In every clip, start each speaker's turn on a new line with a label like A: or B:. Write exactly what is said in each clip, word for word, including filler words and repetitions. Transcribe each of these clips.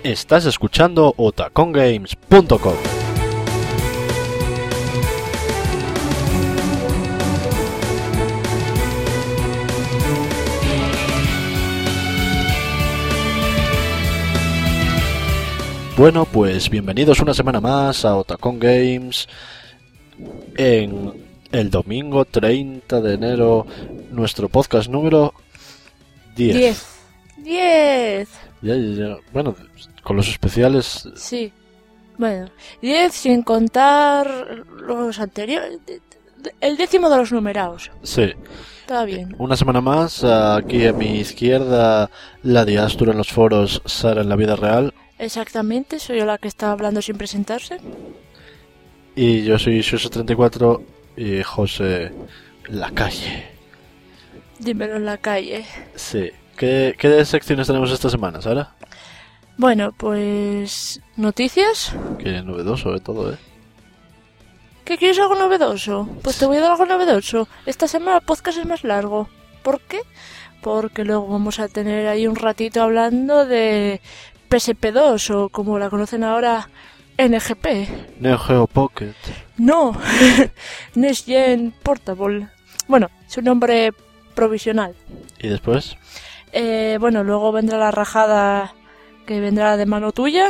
A: Estás escuchando otacon games punto com. Bueno, pues bienvenidos una semana más a Otacon Games en el domingo treinta de enero, nuestro podcast número diez.
B: diez. diez.
A: Ya, ya, ya. Bueno, con los especiales.
B: Sí. Bueno, diez sin contar los anteriores. El décimo de los numerados.
A: Sí.
B: Está bien.
A: Una semana más, aquí a mi izquierda, la diáspora en los foros, Sara en la vida real.
B: Exactamente, soy yo la que está hablando sin presentarse.
A: Y yo soy Xuso treinta y cuatro y José en la calle.
B: Dímelo en la calle.
A: Sí. ¿Qué, qué secciones tenemos esta semana, Sara?
B: Bueno, pues... ¿noticias?
A: Qué novedoso de todo, ¿eh?
B: ¿Qué quieres algo novedoso? Pues te voy a dar algo novedoso. Esta semana el podcast es más largo. ¿Por qué? Porque luego vamos a tener ahí un ratito hablando de P S P dos o como la conocen ahora, N G P.
A: Neo Geo Pocket.
B: No, Next Gen Portable. Bueno, es un nombre provisional.
A: ¿Y después?
B: Eh, bueno, luego vendrá la rajada que vendrá de mano tuya.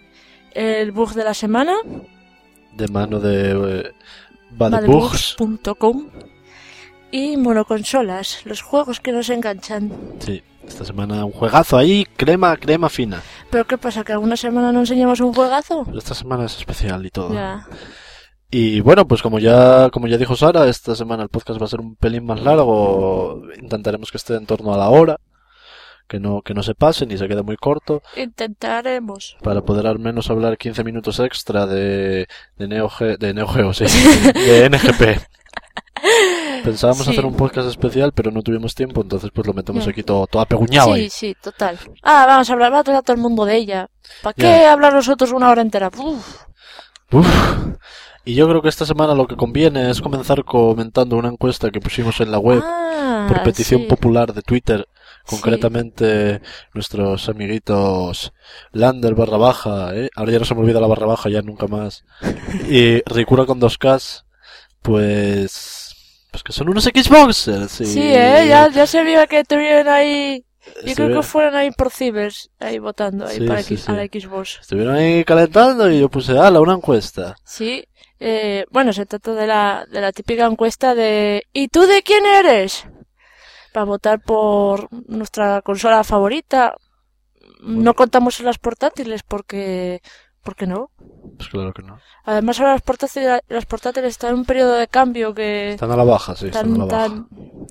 B: El bug de la semana.
A: De mano de eh, Bad
B: Bugs punto com. Y monoconsolas, los juegos que nos enganchan.
A: Sí, esta semana un juegazo ahí, crema, crema fina.
B: ¿Pero qué pasa? ¿Que alguna semana no enseñamos un juegazo?
A: Esta semana es especial y todo.
B: Ya.
A: Y bueno, pues como ya como ya dijo Sara, esta semana el podcast va a ser un pelín más largo. Intentaremos que esté en torno a la hora, que no que no se pase ni se quede muy corto,
B: Intentaremos.
A: para poder al menos hablar quince minutos extra de de Neo Geo, de Neo Geo, sí, de N G P. Pensábamos
B: Sí.
A: hacer un podcast especial, pero no tuvimos tiempo, entonces pues lo metemos
B: Ya.
A: aquí todo, todo apeguñado
B: Sí,
A: ahí.
B: sí, total. Ah, vamos a hablar, va a hablar todo el mundo de ella. ¿Para qué
A: Ya.
B: hablar nosotros una hora entera? Uf.
A: Uf. Y yo creo que esta semana lo que conviene es comenzar comentando una encuesta que pusimos en la web
B: Ah,
A: por petición
B: sí.
A: popular de Twitter, concretamente nuestros amiguitos Lander barra baja, ¿eh? Ahora ya no se me olvida la barra baja, ya nunca más, y Ricura con dos Ks, pues pues que son unos Xboxers. Y...
B: Sí, eh, ya, ya se vio que estuvieron ahí. Yo
A: se
B: creo
A: ve-
B: que fueron ahí por cibers, ahí votando ahí
A: Sí,
B: para
A: sí,
B: X-
A: sí.
B: a la Xbox.
A: estuvieron ahí calentando y yo puse, ala, una encuesta.
B: Sí, eh, bueno, se trata de la, de la típica encuesta de ¿y tú de quién eres? Para votar por nuestra consola favorita. No contamos en las portátiles porque... ¿Por qué no?
A: Pues claro que no.
B: Además ahora las portátiles, las portátiles están en un periodo de cambio que...
A: Están a la baja, sí, están a la
B: tan,
A: baja.
B: tan...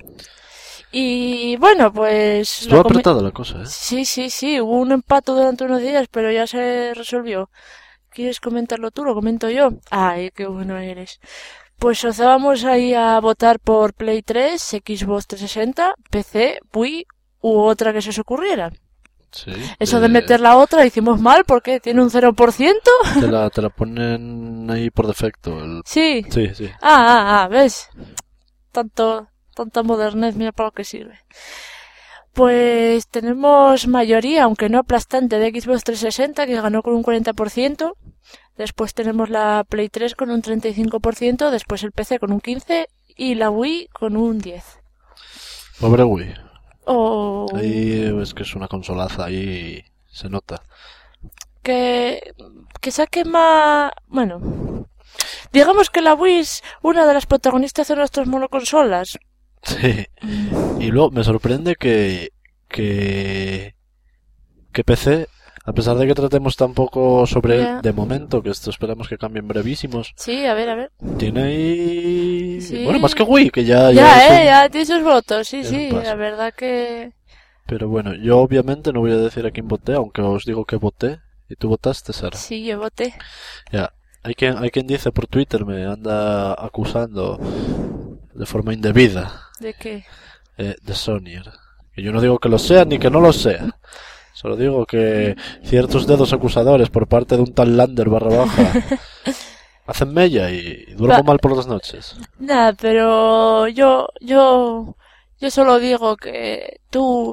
B: Y bueno, pues...
A: Estuvo
B: la comi-
A: apretada la cosa, ¿eh?
B: Sí, sí, sí, hubo un empate durante unos días, pero ya se resolvió. ¿Quieres comentarlo tú? ¿Lo comento yo? Ay, qué bueno eres. Pues os vamos ahí a votar por Play tres, Xbox trescientos sesenta, P C, Wii u otra que se os ocurriera.
A: Sí.
B: Eso
A: eh,
B: de meter la otra hicimos mal porque tiene un cero por ciento.
A: Te la, te la ponen ahí por defecto. El...
B: Sí.
A: Sí, sí.
B: Ah, ah, ah, ¿ves? Tanto, tanta modernez, mira para lo que sirve. Pues tenemos mayoría, aunque no aplastante, de Xbox trescientos sesenta, que ganó con un cuarenta por ciento. Después tenemos la Play tres con un treinta y cinco por ciento, después el P C con un quince por ciento y la Wii con un diez por ciento.
A: Pobre Wii.
B: Oh,
A: Ahí es que es una consolaza, ahí se nota.
B: que, que saque más... Bueno, digamos que la Wii es una de las protagonistas de nuestras monoconsolas.
A: Sí. Y luego me sorprende que que que P C, a pesar de que tratemos tan poco sobre
B: Ya.
A: él de momento, que esto esperamos que cambien brevísimos,
B: Sí, a ver, a ver.
A: tiene ahí...
B: Sí.
A: Bueno, más que Wii, que ya...
B: Ya,
A: es
B: eh,
A: un-
B: ya tiene sus votos, sí,
A: es
B: sí,
A: un paso.
B: la verdad que...
A: Pero bueno, yo obviamente no voy a decir a quién voté, aunque os digo que voté. Y tú votaste, Sara.
B: Sí, yo voté.
A: Ya. Hay quien, hay quien dice por Twitter, me anda acusando de forma indebida,
B: ¿De qué?
A: eh, de Sonyer. Que yo no digo que lo sea ni que no lo sea. Solo digo que ciertos dedos acusadores por parte de un tal Lander barra baja hacen mella y, y duermo
B: Va-
A: mal por las noches.
B: Nada, pero yo, yo, yo solo digo que tú,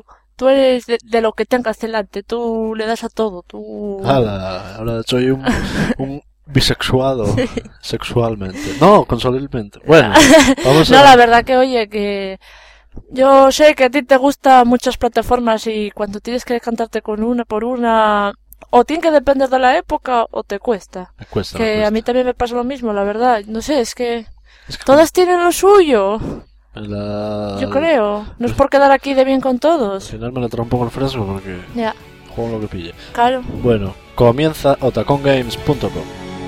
B: tú eres de, de lo que tengas delante, tú le das a todo, tú...
A: Hala, ahora soy un, un bisexuado, sí. Sexualmente. No, consolidamente. Bueno, vamos a...
B: No, la verdad que, oye, que... Yo sé que a ti te gustan muchas plataformas y cuando tienes que decantarte con una por una, o tiene que depender de la época o te cuesta.
A: Me cuesta,
B: que
A: me cuesta.
B: A mí también me pasa lo mismo, la verdad. No sé, es que,
A: es que
B: todas tienen lo suyo.
A: la...
B: Yo creo. No es por quedar aquí de bien con todos.
A: Al final me la trae un poco el fresco porque
B: ya.
A: Juego lo que pille.
B: Claro.
A: Bueno, comienza otacon games punto com.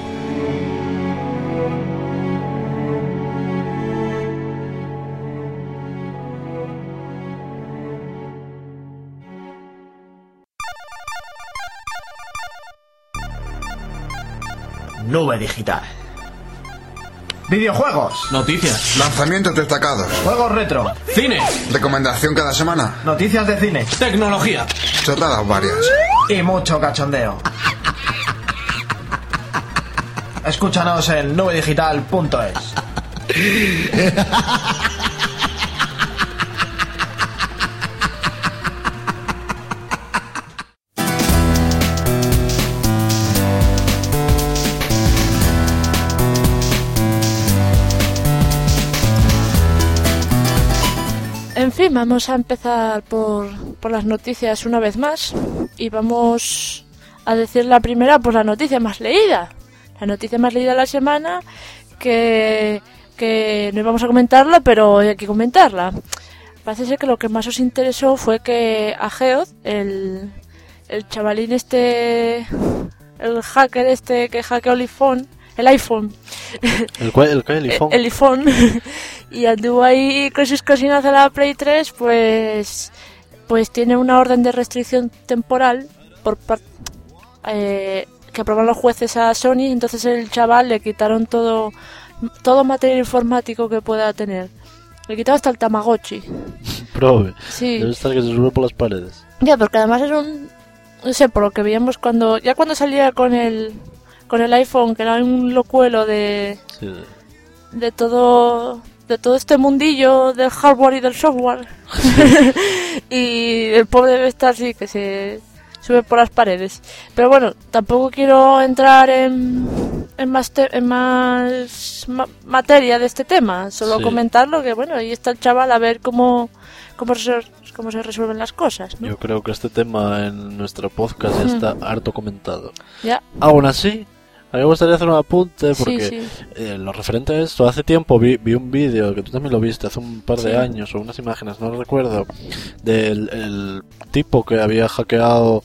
C: Nube digital. Videojuegos.
D: Noticias.
E: Lanzamientos destacados.
C: Juegos retro.
D: Cine.
E: Recomendación cada semana.
C: Noticias de cine.
D: Tecnología.
E: Chorradas varias.
C: Y mucho cachondeo. Escúchanos en nube digital punto es.
B: En fin, vamos a empezar por, por las noticias una vez más y vamos a decir la primera, pues la noticia más leída. La noticia más leída de la semana, que, que no íbamos a comentarla, pero hay que comentarla. Parece ser que lo que más os interesó fue que a Geoff, el, el chavalín este, el hacker este que hackeó el iPhone, el iPhone,
A: el cual, el, cual, el iPhone,
B: el, el iPhone y anduvo ahí con sus cocinas de la Play tres, pues, pues tiene una orden de restricción temporal por parte eh, que aprobaron los jueces a Sony. Entonces el chaval le quitaron todo todo material informático que pueda tener. Le quitaron hasta el Tamagotchi.
A: Prove.
B: Sí.
A: Debe estar que se sube por las paredes.
B: Ya, porque además es un... No sé, por lo que veíamos cuando... Ya cuando salía con el... Con el iPhone, que era un locuelo de...
A: Sí.
B: De todo... De todo este mundillo del hardware y del software. Y el pobre debe estar así, que se... sube por las paredes. Pero bueno, tampoco quiero entrar en, en más, te, en más ma, materia de este tema. Solo
A: sí. comentarlo,
B: que bueno, ahí está el chaval a ver cómo, cómo, se, cómo se resuelven las cosas, ¿no?
A: Yo creo que este tema en nuestro podcast ya está harto comentado.
B: Ya.
A: Aún así, a mí me gustaría hacer un apunte porque
B: sí, sí.
A: Eh, lo referente a esto, hace tiempo vi, vi un vídeo que tú también lo viste, hace un par de
B: sí.
A: años, o unas imágenes, no lo recuerdo, del el tipo que había hackeado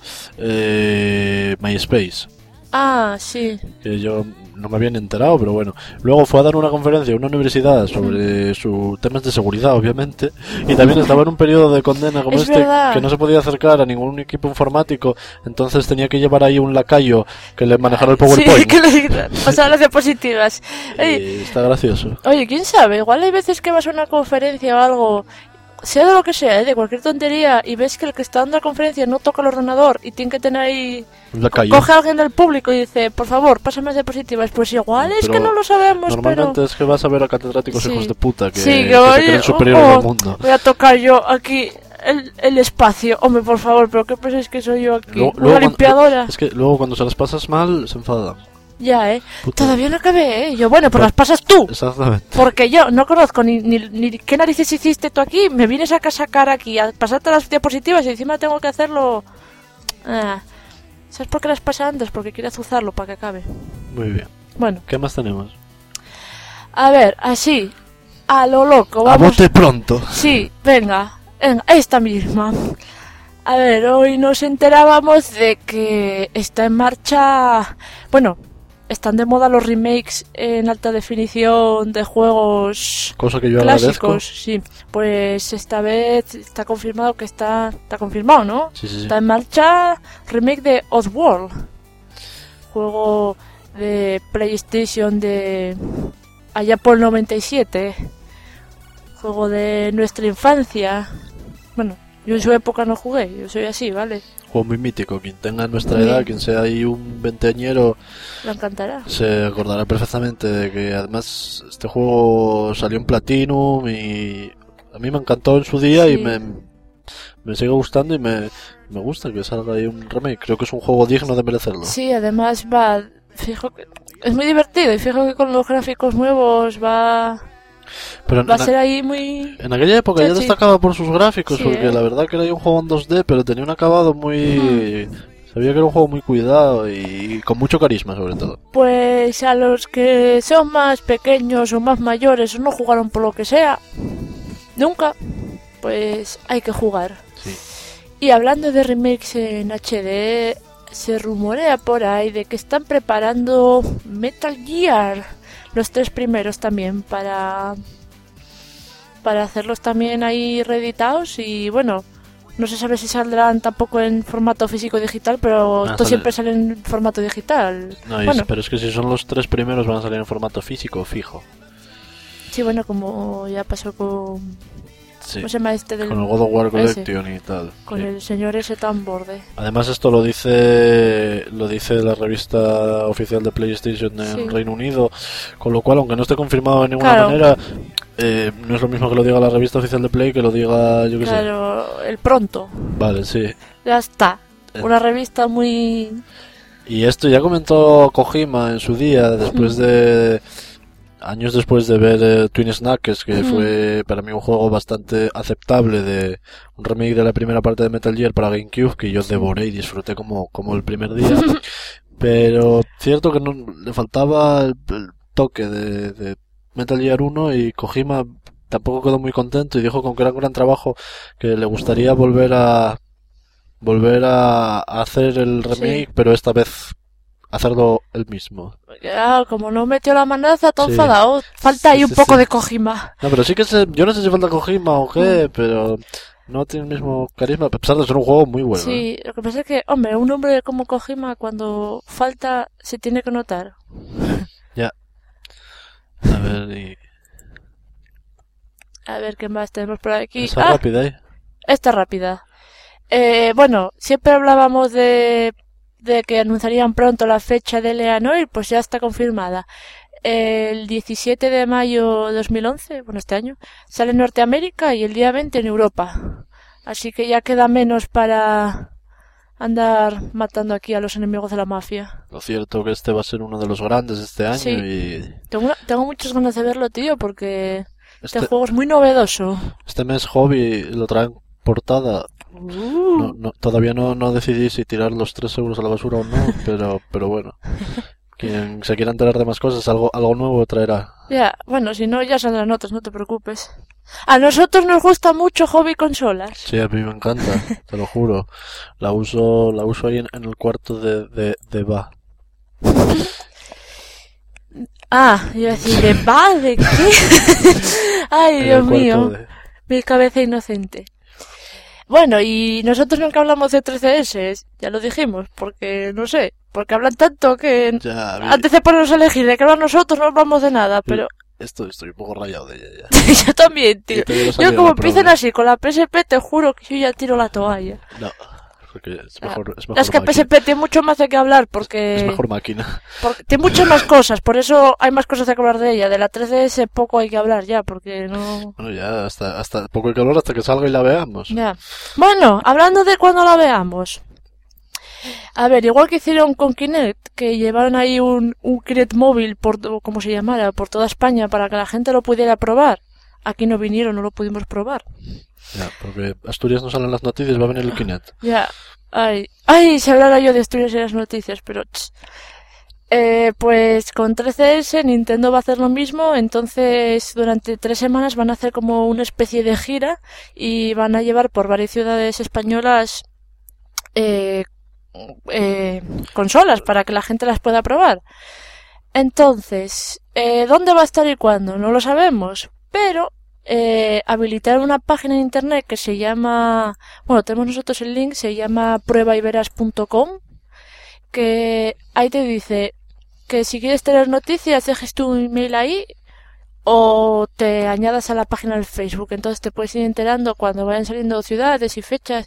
A: eh, MySpace.
B: Ah, sí.
A: Que yo no me habían enterado, pero bueno. Luego fue a dar una conferencia en una universidad sobre sus temas de seguridad, obviamente, y también estaba en un periodo de condena como
B: es
A: este,
B: verdad.
A: que no se podía acercar a ningún equipo informático, entonces tenía que llevar ahí un lacayo que le manejara el PowerPoint.
B: Sí, que le pasaba las diapositivas.
A: Y está gracioso.
B: Oye, quién sabe, igual hay veces que vas a una conferencia o algo, sea de lo que sea, ¿eh? De cualquier tontería, y ves que el que está dando la conferencia no toca el ordenador y tiene que tener ahí... Co- coge a alguien del público y dice, por favor, pásame las diapositivas. Pues igual es
A: pero
B: que no lo sabemos,
A: normalmente
B: pero...
A: es que vas a ver a catedráticos
B: sí.
A: hijos de puta que,
B: sí, que,
A: que
B: oye,
A: se creen superiores
B: oh,
A: al mundo.
B: Voy a tocar yo aquí el, el espacio. Hombre, por favor, pero ¿qué pensáis que soy yo aquí?
A: Luego,
B: ¿Una
A: luego
B: limpiadora?
A: Cuando, es que luego cuando se las pasas mal, se enfadan.
B: Ya, ¿eh?
A: Puta.
B: Todavía no acabé, ¿eh? Yo, bueno, pues
A: Pero-
B: las pasas tú.
A: Exactamente.
B: Porque yo no conozco ni, ni, ni qué narices hiciste tú aquí. Me vienes a sacar aquí a pasarte las diapositivas y encima tengo que hacerlo... Ah. ¿Sabes por qué las pasa antes? Porque quiere azuzarlo para que acabe.
A: Muy bien.
B: Bueno,
A: ¿Qué más tenemos?
B: a ver, así, a lo loco,
A: A
B: vamos...
A: bote pronto.
B: Sí, venga, venga, esta misma. A ver, hoy nos enterábamos de que está en marcha... Bueno, están de moda los remakes en alta definición de juegos
A: Cosa que yo
B: clásicos,
A: agradezco.
B: sí. Pues esta vez está confirmado que está... Está confirmado, ¿no?
A: Sí, sí, sí.
B: Está en marcha remake de Oddworld, juego de PlayStation de allá por el noventa y siete, juego de nuestra infancia. Bueno, yo en su época no jugué, yo soy así, ¿vale?
A: Juego muy mítico. Quien tenga nuestra
B: Sí.
A: edad, quien sea ahí un veinteañero,
B: Me encantará.
A: se acordará perfectamente de que además este juego salió en Platinum y a mí me encantó en su día
B: Sí.
A: y me me sigue gustando y me, me gusta que salga ahí un remake. Creo que es un juego digno de merecerlo.
B: Sí, además va, fijo que es muy divertido y fijo que con los gráficos nuevos va,
A: Pero en,
B: va a
A: en,
B: ser ahí muy...
A: en aquella época ya
B: chachi.
A: destacaba por sus gráficos,
B: Sí,
A: porque
B: ¿eh?
A: la verdad que era un juego en dos D, pero tenía un acabado muy... Sabía que era un juego muy cuidado y con mucho carisma, sobre todo.
B: Pues a los que son más pequeños o más mayores o no jugaron por lo que sea, nunca, pues hay que jugar.
A: Sí.
B: Y hablando de remakes en H D, se rumorea por ahí de que están preparando Metal Gear, los tres primeros también, para, para hacerlos también ahí reeditados y bueno... No se sabe si saldrán tampoco en formato físico digital, pero
A: Ah,
B: esto
A: sale-
B: siempre sale en formato digital.
A: No, y
B: Bueno,
A: es- pero es que si son los tres primeros van a salir en formato físico, fijo.
B: sí, bueno, como ya pasó con...
A: Sí.
B: ¿Cómo se llama este del...?
A: Con el God of War
B: ese,
A: Collection y tal.
B: con
A: sí.
B: el señor ese tan borde.
A: Además esto lo dice lo dice la revista oficial de PlayStation en
B: Sí.
A: Reino Unido, con lo cual aunque no esté confirmado de ninguna
B: Claro.
A: manera, eh, no es lo mismo que lo diga la revista oficial de Play que lo diga yo que sé.
B: Claro, el pronto.
A: Vale, sí.
B: Ya está.
A: Eh.
B: Una revista muy...
A: Y esto ya comentó Kojima en su día, después de años después de ver eh, Twin Snakes, que
B: Ujú.
A: fue para mí un juego bastante aceptable, de un remake de la primera parte de Metal Gear para GameCube, que yo devoré y disfruté como, como el primer día. Pero cierto que no le faltaba el, el toque de, de Metal Gear uno, y Kojima tampoco quedó muy contento y dijo que aunque era un gran trabajo, que le gustaría volver a volver a, a hacer el remake,
B: Sí.
A: pero esta vez hacerlo él mismo.
B: Ya, como no metió la manaza, todo
A: Sí.
B: enfadado. Falta ahí
A: Sí,
B: un
A: sí,
B: poco
A: sí.
B: de Kojima.
A: No, pero sí que se, yo no sé si falta Kojima o qué, pero no tiene el mismo carisma, a pesar de ser un juego muy bueno. ¿eh?
B: Sí, lo que pasa es que, hombre, un hombre como Kojima cuando falta se tiene que notar.
A: Ya. A ver, y
B: A ver qué más tenemos por aquí.
A: esa
B: Ah,
A: rápida ahí.
B: esta rápida. Eh, bueno, siempre hablábamos de, de que anunciarían pronto la fecha de Eleanor, pues ya está confirmada. El diecisiete de mayo de dos mil once, bueno, este año, sale en Norteamérica y el día veinte en Europa. Así que ya queda menos para andar matando aquí a los enemigos de la mafia.
A: Lo cierto que este va a ser uno de los grandes este año
B: Sí.
A: y
B: Tengo, una- tengo muchas ganas de verlo, tío, porque este,
A: este,
B: juego es muy novedoso.
A: este mes Hobby lo traen portada. No, no, todavía no, no decidí si tirar los tres euros a la basura o no, pero, pero bueno. Quien se quiera enterar de más cosas, algo, algo nuevo traerá.
B: Ya, bueno, si no, ya saldrán otras, no te preocupes. A nosotros nos gusta mucho hobby consolas.
A: Sí, a mí me encanta, te lo juro. La uso, la uso ahí en, en el cuarto de, de, de Va.
B: Ah, iba a decir, ¿de va? ¿De qué? Ay,
A: En
B: Dios
A: el cuarto
B: mío,
A: de-
B: mi cabeza inocente. Bueno, y nosotros nunca hablamos de tres D S, ya lo dijimos, porque, no sé, porque hablan tanto que
A: Ya, vi-
B: antes de ponernos a elegir de qué hablar nosotros no hablamos de nada, pero
A: esto estoy un poco rayado de ella ya.
B: yo también, tío.
A: Ya te hubiera
B: Yo
A: salido
B: como
A: la
B: empiecen
A: prueba.
B: así con la P S P, te juro que yo ya tiro la toalla.
A: No, porque es
B: Ah,
A: mejor, es mejor
B: Es que P S
A: máquina.
B: P tiene mucho más de qué hablar, porque...
A: Es mejor máquina.
B: Porque tiene muchas más cosas, por eso hay más cosas de que hablar de ella. De la tres D S poco hay que hablar ya, porque no...
A: Bueno, ya hasta, hasta poco hay que hablar hasta que salga y la veamos.
B: Ya. Bueno, hablando de cuando la veamos. A ver, igual que hicieron con Kinect, que llevaron ahí un, un Kinect móvil, por, o como se llamara, por toda España para que la gente lo pudiera probar. Aquí no vinieron, no lo pudimos probar.
A: Ya, porque Asturias no salen las noticias, va a venir el Kinect.
B: Ya. Ay, ay, si hablara yo de Asturias y las noticias, pero... ch. Eh, pues con tres D S Nintendo va a hacer lo mismo, entonces durante tres semanas van a hacer como una especie de gira y van a llevar por varias ciudades españolas eh, eh, consolas para que la gente las pueda probar. Entonces, eh, ¿dónde va a estar y cuándo? No lo sabemos, pero eh, habilitaron una página en internet que se llama, bueno, tenemos nosotros el link, se llama prueba y verás punto com, que ahí te dice que si quieres tener noticias dejes tu email ahí o te añadas a la página del Facebook, entonces te puedes ir enterando cuando vayan saliendo ciudades y fechas,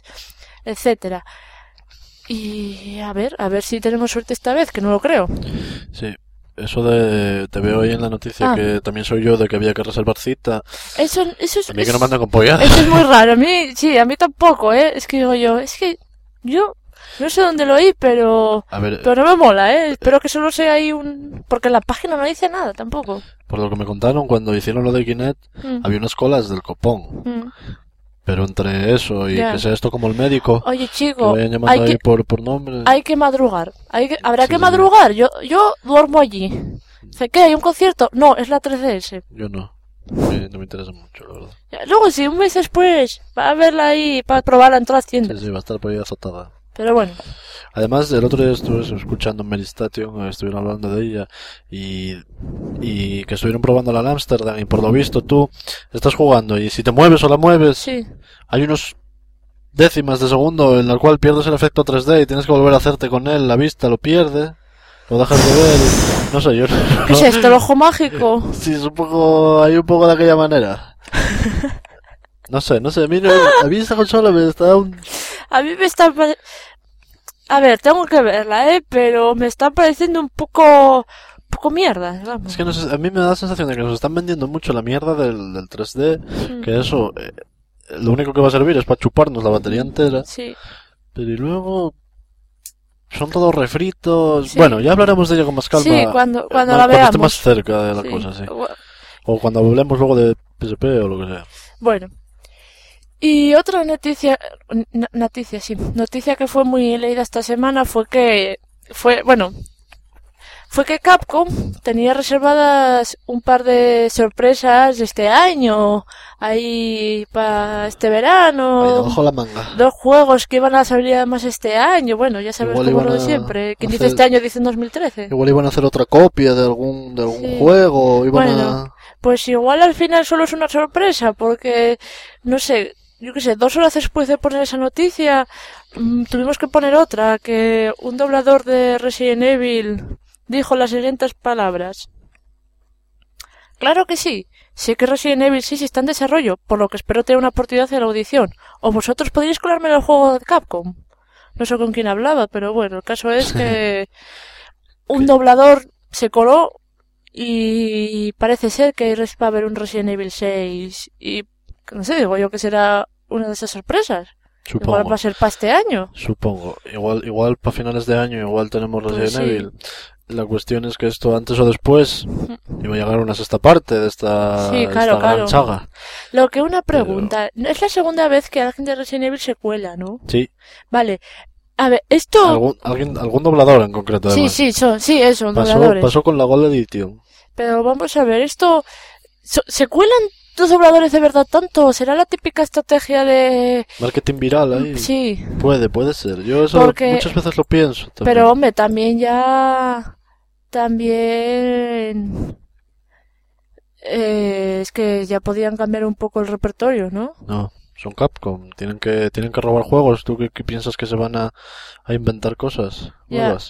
B: etcétera. Y a ver, a ver si tenemos suerte esta vez, que no lo creo.
A: Sí. eso de... Te veo ahí en la noticia
B: Ah.
A: que también soy yo de que había que reservar cita.
B: Eso, eso es...
A: A mí que no
B: es-
A: mandan con polladas.
B: Eso es muy raro. A mí, sí, a mí tampoco, ¿eh? Es que digo yo, es que yo no sé dónde lo oí, pero...
A: A ver,
B: Pero no me mola, ¿eh? Espero que solo sea ahí un... Porque en la página no dice nada tampoco.
A: por lo que me contaron, cuando hicieron lo de Kinect,
B: Mm,
A: había unas colas del copón.
B: mm.
A: Pero entre eso y
B: Ya.
A: que sea esto como el médico,
B: Oye,
A: que
B: chico,
A: vayan llamando
B: hay
A: ahí
B: que,
A: por, por nombre...
B: hay que madrugar. Hay que, habrá
A: Sí,
B: que
A: sí.
B: madrugar. Yo, yo duermo allí. Dice, ¿qué? ¿Hay un concierto? No, es la tres D S.
A: Yo no. Me- no me interesa mucho, la verdad.
B: Ya, luego, si un mes después, va a verla ahí para probarla en todas las
A: Sí,
B: tiendas.
A: sí, va a estar por ahí azotada.
B: Pero bueno,
A: Además, el otro día estuve escuchando Meristation, estuvieron hablando de ella y, y que estuvieron probando la Amsterdam y por lo visto tú estás jugando y si te mueves o la mueves,
B: sí.
A: hay unos décimas de segundo en el cual pierdes el efecto tres D y tienes que volver a hacerte con él, la vista lo pierde, lo dejas de ver, y- no sé, yo
B: ¿Qué es esto? ¿El ojo mágico?
A: sí, es un poco, hay un poco de aquella manera. No sé, no sé, a mí, no- a mí esta consola me está un...
B: A mí me está... pare- A ver, tengo que verla, ¿eh? Pero me está pareciendo un poco... Un poco mierda, vamos.
A: Es que no sé, a mí me da la sensación de que nos están vendiendo mucho la mierda del, del tres D,
B: Mm,
A: que eso, eh, lo único que va a servir es para chuparnos la batería entera,
B: Sí.
A: pero y luego son todos refritos.
B: Sí.
A: Bueno, ya hablaremos de ello con más calma.
B: Sí, cuando-
A: eh,
B: cuando
A: más-
B: la
A: esté
B: veamos.
A: más cerca de la
B: Sí.
A: cosa, sí.
B: Bu-
A: O cuando hablemos luego de P S P o lo que sea.
B: Bueno. Y otra noticia, n- noticia, sí, noticia que fue muy leída esta semana fue que, fue, bueno, fue que Capcom tenía reservadas un par de sorpresas este año, ahí para este
A: Ahí
B: verano,
A: debajo la manga.
B: dos juegos que iban a salir además este año, bueno, ya sabes
A: Igual
B: cómo es lo
A: iban
B: de
A: a
B: siempre, quien dice
A: hacer-
B: este año dice en dos mil trece.
A: Igual iban a hacer otra copia de algún, de algún
B: Sí.
A: juego, iban
B: Bueno.
A: a...
B: Pues igual al final solo es una sorpresa, porque, no sé, yo qué sé, dos horas después de poner esa noticia, mm, tuvimos que poner otra, que un doblador de Resident Evil dijo las siguientes palabras. Claro que sí, sé que Resident Evil seis está en desarrollo, por lo que espero tener una oportunidad en la audición. O vosotros podríais colarme en el juego de Capcom. No sé con quién hablaba, pero bueno, el caso es que un doblador se coló y parece ser que va a haber un Resident Evil seis y no sé, digo yo que será una de esas sorpresas. Igual
A: Supongo.
B: va a ser para este año.
A: Supongo. Igual, igual para finales de año, igual tenemos
B: Pues
A: Resident
B: sí.
A: Evil. La cuestión es que esto antes o después iba a llegar una sexta parte de esta,
B: Sí,
A: de
B: claro,
A: esta gran
B: claro.
A: saga.
B: Lo que una pregunta, es la segunda vez que alguien de Resident Evil se cuela, ¿no?
A: Sí,
B: Vale, a ver, esto...
A: algún, alguien, algún doblador en concreto.
B: Sí,
A: Además.
B: sí, son, sí, eso,
A: pasó,
B: dobladores.
A: pasó con la Gold Edition.
B: Pero vamos a ver, esto... so- ¿Se cuelan los dobladores de verdad tanto? ¿Será la típica estrategia de...?
A: Marketing viral ahí.
B: Sí,
A: Puede, puede ser. Yo eso
B: Porque-
A: muchas veces lo pienso. también.
B: pero hombre, también ya... También... eh, es que ya podían cambiar un poco el repertorio, ¿no?
A: No, son Capcom. Tienen que, tienen que robar juegos. ¿Tú qué, qué piensas que se van a, a inventar cosas
B: Ya.
A: nuevas?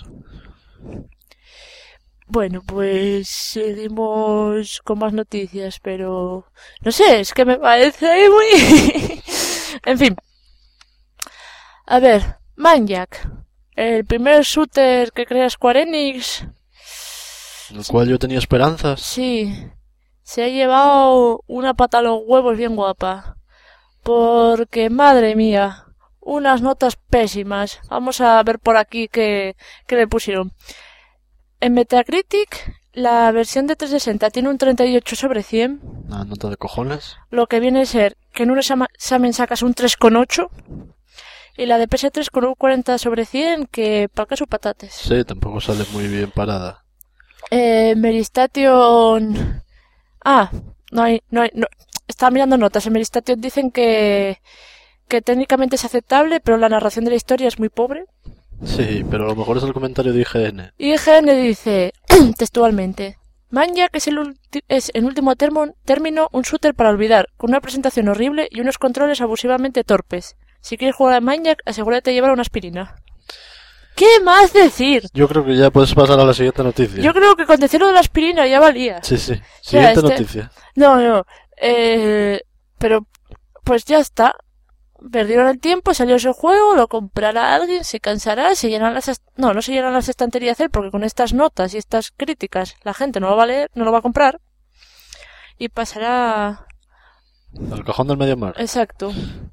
B: Bueno, pues seguimos con más noticias, pero no sé, es que me parece muy... En fin. A ver, Maniac, el primer shooter que crea Square Enix,
A: El cual yo tenía esperanzas.
B: sí, se ha llevado una pata a los huevos bien guapa. Porque, madre mía, unas notas pésimas. Vamos a ver por aquí qué, qué le pusieron. En Metacritic, la versión de trescientos sesenta tiene un treinta y ocho sobre cien,
A: Una nota de cojones.
B: lo que viene a ser que en un exama- examen sacas un tres coma ocho, y la de P S tres con un cuarenta sobre cien, que palca sus patates.
A: Sí, tampoco sale muy bien parada.
B: Eh, Meristation... Ah, no hay... No hay no... Estaba mirando notas. En Meristation dicen que... que técnicamente es aceptable, pero la narración de la historia es muy pobre.
A: Sí, pero a lo mejor es el comentario de I G N.
B: Y I G N dice, textualmente, Maniac es, el ulti- es en último termo- término un shooter para olvidar, con una presentación horrible y unos controles abusivamente torpes. Si quieres jugar a Maniac, asegúrate de llevar una aspirina. ¿Qué más decir?
A: Yo creo que ya puedes pasar a la siguiente noticia.
B: Yo creo que con decir lo de la aspirina ya valía.
A: Sí, sí.
B: sea,
A: Siguiente
B: este-
A: noticia.
B: No, no, eh, pero pues ya está. perdieron el tiempo, salió ese juego, lo comprará alguien, se cansará, se llenan las... est- No, no se llenan las estanterías él, porque con estas notas y estas críticas la gente no lo va a leer, no lo va a comprar. Y pasará...
A: Al cajón del Medio Mar.
B: Exacto.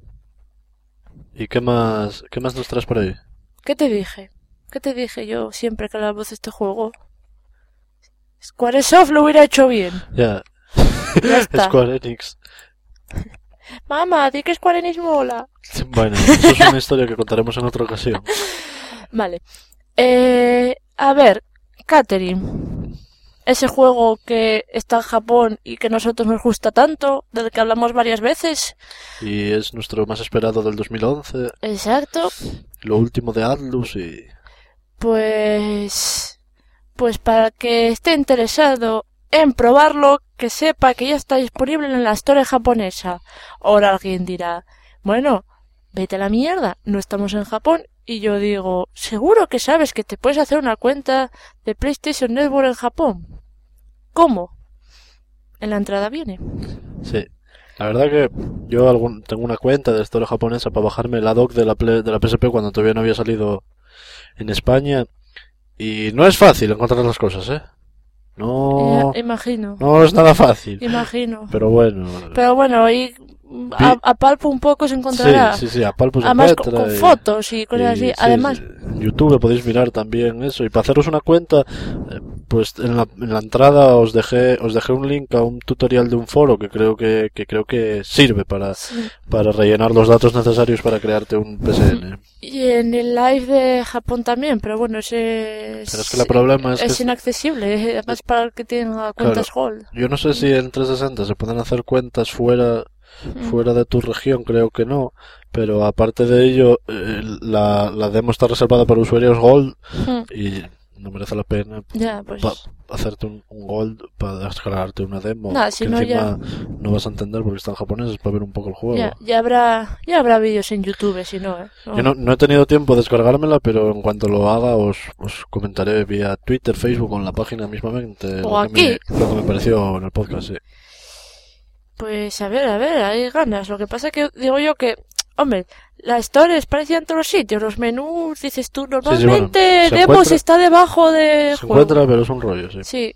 A: ¿Y qué más, qué más nos traes por ahí?
B: ¿Qué te dije? ¿Qué te dije yo siempre que la voz de este juego? Squaresoft lo hubiera hecho bien.
A: Ya.
B: Ya está.
A: Square Enix.
B: Mamá, di que Square Enix mola.
A: Bueno, eso es una historia que contaremos en otra ocasión.
B: Vale. Eh, a ver, Catherine. Ese juego que está en Japón y que a nosotros nos gusta tanto, del que hablamos varias veces.
A: Y es nuestro más esperado del dos mil once.
B: Exacto.
A: Lo último de Atlus y...
B: Pues... Pues para que esté interesado en probarlo, que sepa que ya está disponible en la Store japonesa. Ahora alguien dirá, bueno, vete a la mierda, no estamos en Japón. Y yo digo, seguro que sabes que te puedes hacer una cuenta de PlayStation Network en Japón. ¿Cómo? En la entrada viene.
A: Sí. La verdad que yo algún, tengo una cuenta de Store japonesa para bajarme la dock de la, Play- de la P S P cuando todavía no había salido en España. Y no es fácil encontrar las cosas, ¿eh? No,
B: Eh, imagino,
A: no es nada fácil.
B: imagino.
A: Pero bueno.
B: Pero bueno, ahí a, a palpo un poco se encontrará.
A: Sí, sí, sí, a palpos
B: Además con,
A: etcétera,
B: con
A: y-
B: fotos y cosas
A: y,
B: así.
A: sí,
B: Además,
A: sí, en YouTube podéis mirar también eso. Y para haceros una cuenta, eh, pues en la, en la entrada os dejé os dejé un link a un tutorial de un foro que creo que, que creo que sirve para,
B: sí.
A: para rellenar los datos necesarios para crearte un P S N.
B: Y en el live de Japón también, pero bueno, ese
A: Pero es que el problema es
B: es
A: que
B: inaccesible, eh, además para el que tenga cuentas Gold.
A: yo no sé si en trescientos sesenta se pueden hacer cuentas fuera fuera de tu región, creo que no, pero aparte de ello, eh, la, la demo está reservada para usuarios Gold
B: Mm,
A: y no merece la pena
B: Ya, pues...
A: pa- hacerte un, un Gold para descargarte una demo
B: Nah,
A: que
B: si no,
A: encima no vas a entender porque está en japonés, es para ver un poco el juego.
B: Ya, ya habrá, ya habrá vídeos en YouTube, si no, ¿eh? No.
A: Yo no, no he tenido tiempo de descargármela, pero en cuanto lo haga os, os comentaré vía Twitter, Facebook o en la página mismamente
B: O
A: lo, que
B: aquí.
A: me, lo que me pareció en el podcast. Sí.
B: Pues a ver, a ver, hay ganas. Lo que pasa que digo yo que, hombre, las stories parecían todos los sitios, los menús, dices tú, normalmente
A: bueno, se
B: Demos
A: encuentra-
B: está debajo de
A: Se
B: juego.
A: encuentra, pero es un rollo, sí.
B: Sí.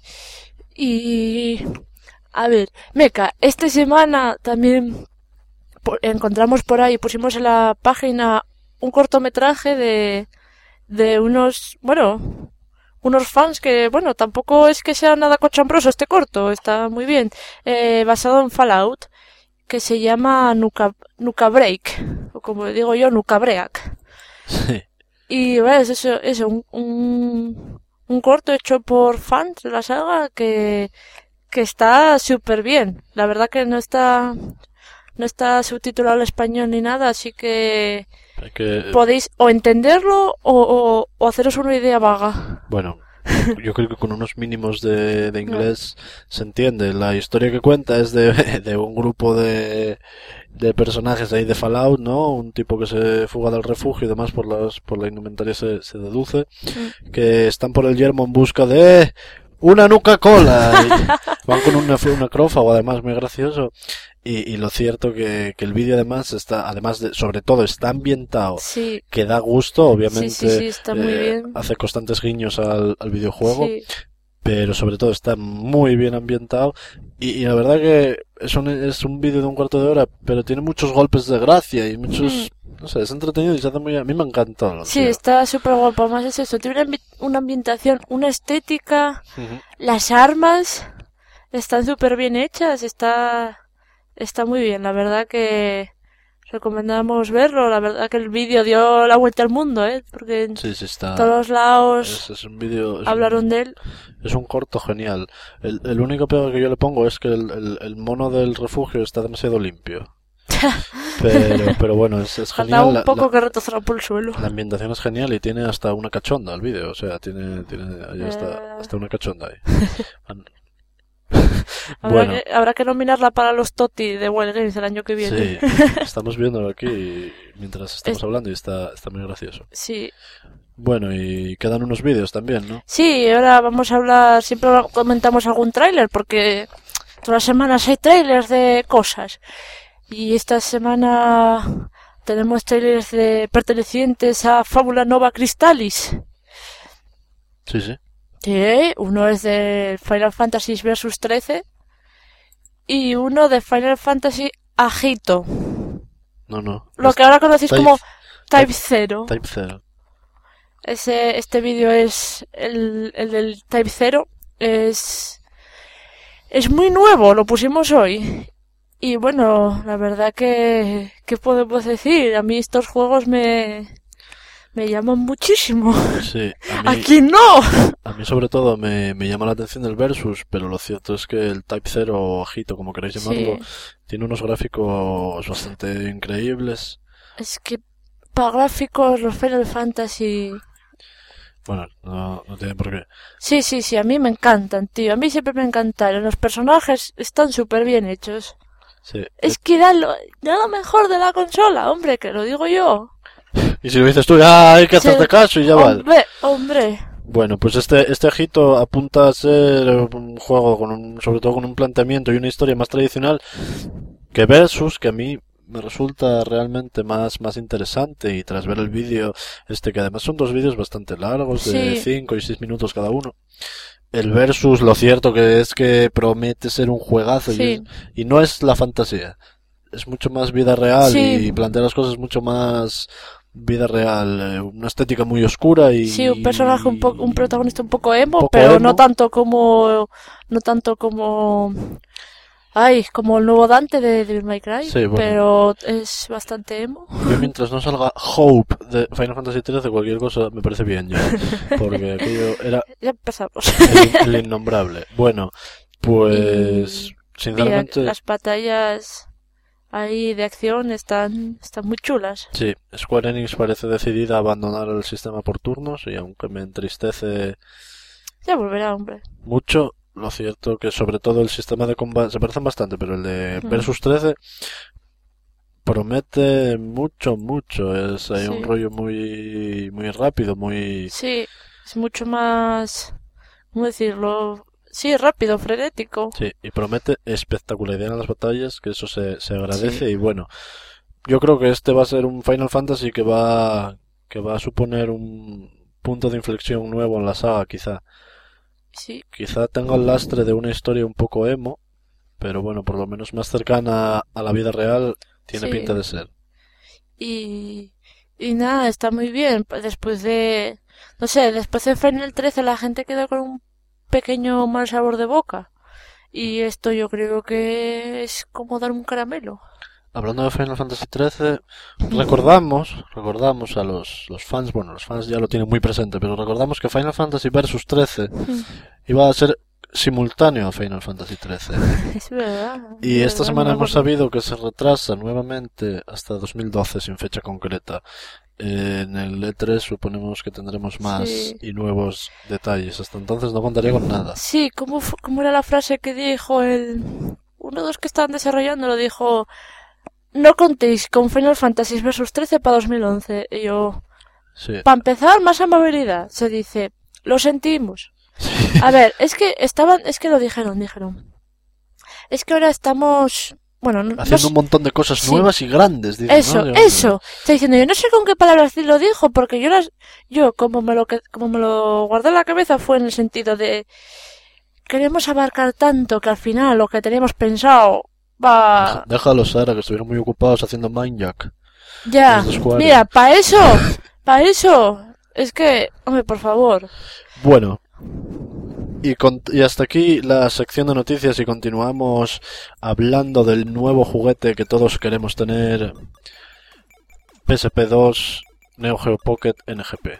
B: Y... A ver, Meca, esta semana también po- encontramos por ahí, pusimos en la página un cortometraje de, de unos, bueno, unos fans que, bueno, tampoco es que sea nada cochambroso este corto, está muy bien, eh, basado en Fallout, que se llama Nuka, Nuka Break, o como digo yo, Nuka Break.
A: Sí.
B: Y bueno, es eso, eso un, un, un corto hecho por fans de la saga que, que está súper bien. La verdad que no está, no está subtitulado al español ni nada, así que
A: Hay que,
B: podéis o entenderlo o, o, o haceros una idea vaga.
A: bueno, yo creo que con unos mínimos de, de inglés se entiende. La historia que cuenta es de, de un grupo de, de personajes ahí de Fallout, ¿no? Un tipo que se fuga del refugio y demás por las, por la indumentaria se, se deduce, que están por el yermo en busca de ¡eh! Una Nuka Cola. Y van con una, una crófago, además, muy gracioso. Y, y lo cierto que, que el vídeo además está, además de, sobre todo está ambientado,
B: Sí,
A: que da gusto, obviamente.
B: Sí, sí, sí, está muy
A: eh,
B: bien.
A: Hace constantes guiños al, al videojuego,
B: sí.
A: pero sobre todo está muy bien ambientado. Y, y la verdad que es un, es un vídeo de un cuarto de hora, pero tiene muchos golpes de gracia y muchos, no sé, es entretenido y se hace muy, a mí me encantó. lo
B: Sí,
A: tío.
B: está súper guapo. Además es eso, tiene una, ambi- una ambientación, una estética,
A: Ujú.
B: las armas están súper bien hechas, está, está muy bien. La verdad que recomendamos verlo. La verdad que el vídeo dio la vuelta al mundo, ¿eh? Porque en
A: Sí, sí, está.
B: todos lados
A: Es, es un vídeo. es
B: hablaron
A: un-
B: de él.
A: Es un corto genial. El, el único pego que yo le pongo es que el, el, el mono del refugio está demasiado limpio. Pero, pero bueno, es, es
B: Faltaba
A: genial.
B: un
A: La,
B: poco
A: la-
B: que retozara por el suelo.
A: la ambientación es genial y tiene hasta una cachonda el vídeo. O sea, tiene, tiene ahí hasta,
B: Eh.
A: hasta una cachonda ahí. An-
B: Habrá,
A: bueno,
B: que, habrá que nominarla para los Toti de Wild Games el año que viene.
A: sí, estamos viéndolo aquí mientras estamos
B: Es-
A: hablando y está, está muy gracioso.
B: Sí.
A: Bueno, y quedan unos vídeos también, ¿no?
B: Sí, ahora vamos a hablar, siempre comentamos algún tráiler porque todas las semanas hay trailers de cosas. Y esta semana tenemos trailers de, pertenecientes a Fábula Nova Crystallis.
A: Sí, sí.
B: Sí, uno es de Final Fantasy Versus trece y uno de Final Fantasy Agito.
A: No, no.
B: Lo
A: Es
B: que ahora conocéis
A: Type-
B: como Type
A: Type-
B: Zero.
A: Type cero.
B: Ese, este vídeo es el, el del Type Zero. Es, es muy nuevo, lo pusimos hoy. Y bueno, la verdad que, ¿qué podemos decir? A mí estos juegos me, me llaman muchísimo.
A: Sí, a
B: ¿A
A: mí,
B: quién no?
A: a mí sobre todo me, me llama la atención el Versus, pero lo cierto es que el Type cero o Ojito, como queráis llamarlo,
B: Sí.
A: tiene unos gráficos bastante increíbles.
B: Es que para gráficos los Final Fantasy...
A: Bueno, no, no tiene por qué.
B: Sí, sí, sí, a mí me encantan, tío. A mí siempre me encantaron. Los personajes están súper bien hechos.
A: Sí.
B: Es que da lo, da lo mejor de la consola, hombre, que lo digo yo.
A: Y si lo dices tú, ya hay que hacerte
B: Sí.
A: caso y ya vale.
B: Hombre, hombre.
A: Bueno, pues este, este Ojito apunta a ser un juego con un, sobre todo con un planteamiento y una historia más tradicional que Versus, que a mí me resulta realmente más, más interesante, y tras ver el vídeo, este que además son dos vídeos bastante largos, de
B: Sí.
A: cinco y seis minutos cada uno. El Versus, lo cierto que es que promete ser un juegazo, y,
B: Sí.
A: es- y no es la fantasía. Es mucho más vida real
B: Sí.
A: y plantea las cosas mucho más vida real, eh, una estética muy oscura y
B: Sí, un personaje un poco, un protagonista un poco emo,
A: poco
B: pero
A: emo.
B: no tanto como, no tanto como, ay, como el nuevo Dante de Devil May Cry,
A: Sí, bueno.
B: pero es bastante emo.
A: Yo mientras no salga Hope de Final Fantasy trece, cualquier cosa me parece bien ya, porque aquello era
B: Ya empezamos.
A: el, el innombrable. Bueno, pues
B: Mira,
A: sinceramente
B: las batallas ahí de acción están, están muy chulas.
A: sí, Square Enix parece decidida a abandonar el sistema por turnos, y aunque me entristece
B: Ya volverá, hombre.
A: mucho, lo cierto que sobre todo el sistema de combate se parecen bastante, pero el de
B: Mm.
A: Versus trece promete mucho, mucho. Es hay un
B: Sí.
A: rollo muy muy rápido, muy
B: Sí, es mucho más, ¿cómo decirlo? Sí, rápido, frenético.
A: sí, y promete espectacularidad en las batallas, que eso se, se agradece.
B: Sí.
A: Y bueno, yo creo que este va a ser un Final Fantasy que va que va a suponer un punto de inflexión nuevo en la saga, quizá.
B: Sí,
A: Quizá tenga el lastre de una historia un poco emo, pero bueno, por lo menos más cercana a la vida real tiene
B: Sí.
A: pinta de ser.
B: y, y nada, está muy bien. Después de, no sé, después de Final trece la gente queda con un pequeño mal sabor de boca. Y esto yo creo que es como dar un caramelo.
A: Hablando de Final Fantasy trece, recordamos, recordamos a los, los fans, bueno, los fans ya lo tienen muy presente, pero recordamos que Final Fantasy Versus trece iba a ser simultáneo a Final Fantasy trece.
B: Es verdad.
A: Y
B: es
A: esta
B: verdad,
A: semana
B: no me
A: hemos
B: acuerdo.
A: sabido que se retrasa nuevamente hasta dos mil doce sin fecha concreta. Eh, en el E tres suponemos que tendremos más
B: Sí.
A: y nuevos detalles. Hasta entonces no contaría con nada.
B: Sí, ¿cómo, fu- cómo era la frase que dijo el... Uno de los que estaban desarrollando lo dijo... No contéis con Final Fantasy Versus trece para dos mil once. Y yo...
A: Sí.
B: Para empezar, más amabilidad. Se dice... Lo sentimos. A ver, es que estaban... Es que lo dijeron, dijeron. Es que ahora estamos... Bueno, no, no
A: Haciendo
B: sé-
A: un montón de cosas
B: Sí.
A: nuevas y grandes. Dicen,
B: Eso,
A: ¿no? Dios mío.
B: eso. Está diciendo, yo no sé con qué palabras lo dijo, porque yo las, yo como me lo que, como me lo guardé en la cabeza fue en el sentido de queremos abarcar tanto que al final lo que teníamos pensado va
A: Deja- Déjalo, Sara, que estuvieron muy ocupados haciendo Mindjack.
B: ya.
A: los de Square.
B: Mira, para eso, para eso. Es que, hombre, por favor.
A: Bueno, y, con- y hasta aquí la sección de noticias, y continuamos hablando del nuevo juguete que todos queremos tener, P S P dos Neo Geo Pocket N G P.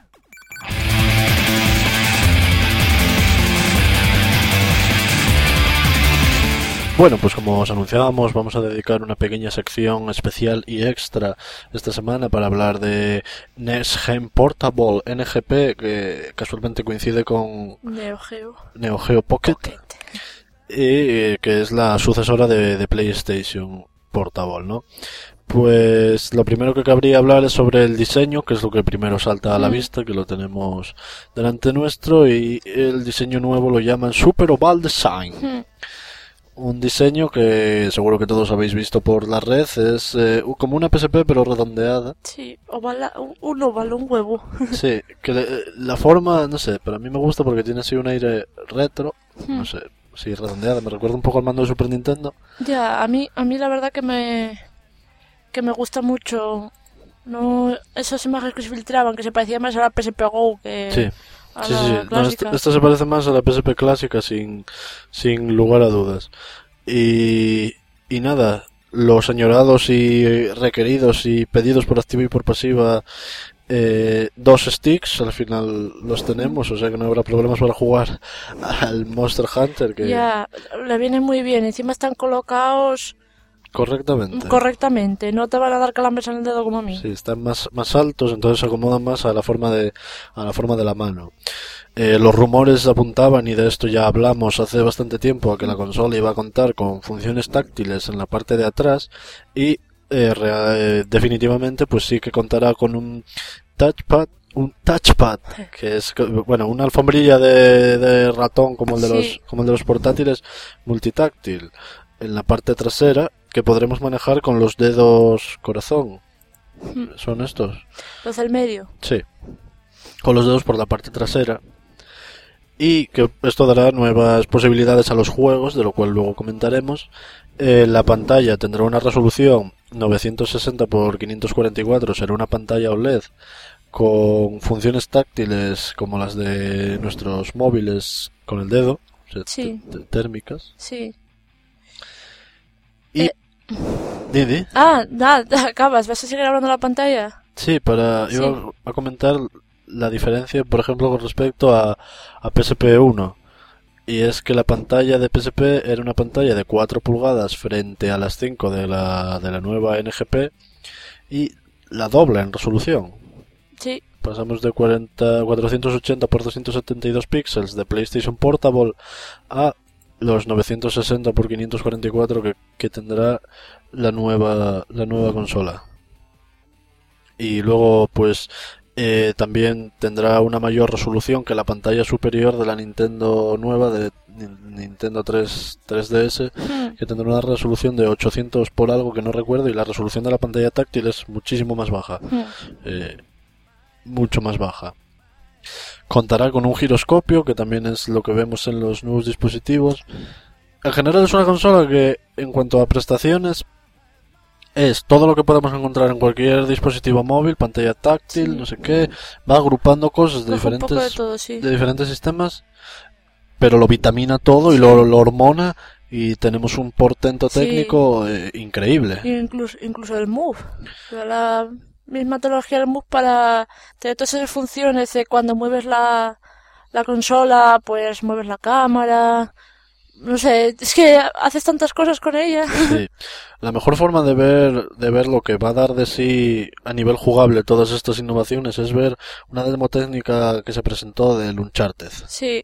A: Bueno, pues como os anunciábamos, vamos a dedicar una pequeña sección especial y extra esta semana para hablar de N E S Gen Portable N G P, que casualmente coincide con
B: Neo Geo.
A: Neo Geo Pocket,
B: Pocket.
A: y eh, que es la sucesora de, de PlayStation Portable, ¿no? Pues lo primero que cabría hablar es sobre el diseño, que es lo que primero salta a la
B: Mm.
A: vista, que lo tenemos delante nuestro, y el diseño nuevo lo llaman Super Oval Design.
B: Hmm.
A: un diseño que seguro que todos habéis visto por la red. Es eh, como una P S P pero redondeada.
B: Sí, ovala, un, un óvalo, un huevo.
A: Sí, que le- la forma, no sé, pero a mí me gusta porque tiene así un aire retro.
B: Hmm.
A: No sé, sí, redondeada. Me recuerda un poco al mando de Super Nintendo.
B: Ya, a mí, a mí la verdad que me, que me gusta mucho. No, esas imágenes que se filtraban, que se parecían más a la P S P Go que
A: Sí.
B: a
A: Sí,
B: la
A: sí, sí. No,
B: clásica.
A: esta, esta se parece más a la P S P clásica sin, sin lugar a dudas. Y, y nada, los añorados y requeridos y pedidos por activa y por pasiva, eh, dos sticks, al final los tenemos, o sea que no habrá problemas para jugar al Monster Hunter, que
B: Ya, le viene muy bien. Encima están colocados
A: correctamente.
B: correctamente. No te van a dar calambres en el dedo como a mí.
A: Sí, están más, más altos, entonces se acomodan más a la forma de, a la forma de la mano. Eh, los rumores apuntaban, y de esto ya hablamos hace bastante tiempo, a que la consola iba a contar con funciones táctiles en la parte de atrás y eh, rea- eh, definitivamente pues sí que contará con un touchpad, un touchpad, que es co- bueno, una alfombrilla de, de ratón como el de
B: Sí.
A: los, como el de los portátiles, multitáctil en la parte trasera, que podremos manejar con los dedos corazón. ¿Son estos?
B: Los del medio.
A: Sí. Con los dedos por la parte trasera. Y que esto dará nuevas posibilidades a los juegos, de lo cual luego comentaremos. Eh, la pantalla tendrá una resolución novecientos sesenta por quinientos cuarenta y cuatro, será una pantalla O L E D con funciones táctiles como las de nuestros móviles con el dedo, o sea,
B: Sí.
A: t- t- térmicas.
B: Sí.
A: Y
B: Eh.
A: Didi,
B: Ah, nada, acabas. ¿Vas a seguir hablando de la pantalla?
A: sí, para
B: Sí.
A: iba a comentar la diferencia, por ejemplo, con respecto a, a P S P uno. Y es que la pantalla de P S P era una pantalla de cuatro pulgadas frente a las cinco de la, de la nueva N G P y la dobla en resolución.
B: Sí.
A: Pasamos de cuarenta, cuatrocientos ochenta por doscientos setenta y dos píxeles de PlayStation Portable a los novecientos sesenta por quinientos cuarenta y cuatro que, que tendrá la nueva, la nueva consola. Y luego, pues, eh, también tendrá una mayor resolución que la pantalla superior de la Nintendo nueva, de Ni- Nintendo tres, tres D S,
B: Hmm.
A: que tendrá una resolución de ochocientos por algo que no recuerdo, y la resolución de la pantalla táctil es muchísimo más baja.
B: Hmm.
A: Eh, mucho más baja. Contará con un giroscopio, que también es lo que vemos en los nuevos dispositivos. En general es una consola que, en cuanto a prestaciones, es todo lo que podemos encontrar en cualquier dispositivo móvil, pantalla táctil,
B: Sí.
A: no sé qué, va agrupando cosas de
B: Coge un poco de
A: diferentes,
B: todo, sí.
A: de diferentes sistemas, pero lo vitamina todo y lo, lo hormona, y tenemos un portento
B: Sí.
A: técnico eh, increíble.
B: Incluso, incluso el Move. O sea, la misma tecnología del Move para tener todas esas funciones de cuando mueves la, la consola, pues mueves la cámara. No sé, es que haces tantas cosas con ella.
A: Sí. La mejor forma de ver de ver lo que va a dar de sí a nivel jugable todas estas innovaciones es ver una demo técnica que se presentó del Uncharted.
B: Sí,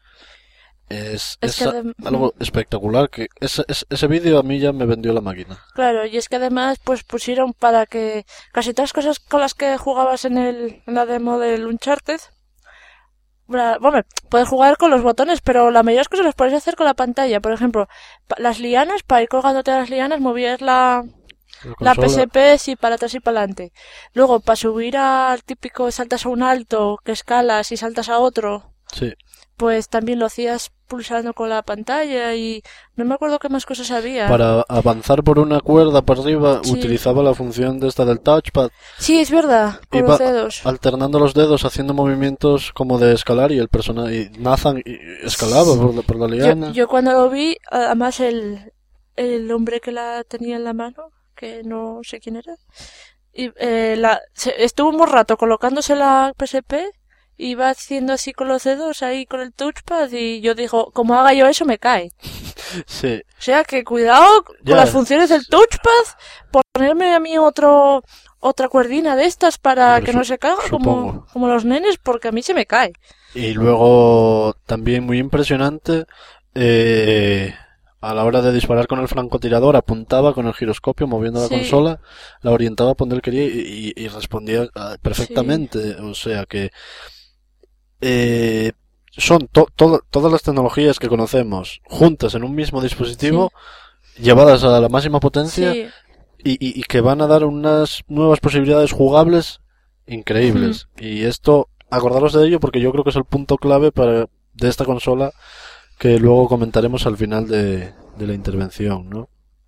A: Es,
B: Es
A: es
B: que adem-
A: algo espectacular, que ese, ese, ese vídeo a mí ya me vendió la máquina.
B: claro, y es que además pues pusieron para que casi todas las cosas con las que jugabas en el en la demo del Uncharted, bra- bueno, puedes jugar con los botones, pero la mayoría de las cosas las puedes hacer con la pantalla. Por ejemplo, pa- las lianas, para ir colgándote a las lianas, movías la, la P S P sí, para atrás y para adelante. Luego, para subir al típico saltas a un alto, que escalas y saltas a otro,
A: Sí.
B: pues también lo hacías pulsando con la pantalla, y no me acuerdo qué más cosas había.
A: Para avanzar por una cuerda para arriba
B: Sí.
A: utilizaba la función de esta del touchpad,
B: Sí, es verdad, con
A: iba
B: los dedos.
A: alternando los dedos, haciendo movimientos como de escalar, y el personaje, y Nathan y- escalaba por la, por la liana.
B: Yo, yo cuando lo vi, además el, el hombre que la tenía en la mano, que no sé quién era, y, eh, la, se- estuvo un buen rato colocándose la P S P, iba haciendo así con los dedos, ahí con el touchpad, y yo digo, como haga yo eso me cae.
A: Sí.
B: O sea que cuidado con
A: Ya.
B: las funciones del touchpad, ponerme a mí otro otra cuerdina de estas para
A: Hombre,
B: que no
A: su-
B: se caiga como,
A: supongo.
B: como los nenes, porque a mí se me cae.
A: Y luego también muy impresionante, eh, a la hora de disparar con el francotirador apuntaba con el giroscopio moviendo la
B: Sí.
A: consola, la orientaba a donde él quería, y, y- y respondía ah, perfectamente. O sea que eh, son to- to- todas las tecnologías que conocemos juntas en un mismo dispositivo, llevadas a la máxima potencia,
B: Sí.
A: y, y, y que van a dar unas nuevas posibilidades jugables increíbles. Y esto, acordaros de ello porque yo creo que es el punto clave para de esta consola que luego comentaremos al final de, de la intervención, ¿no?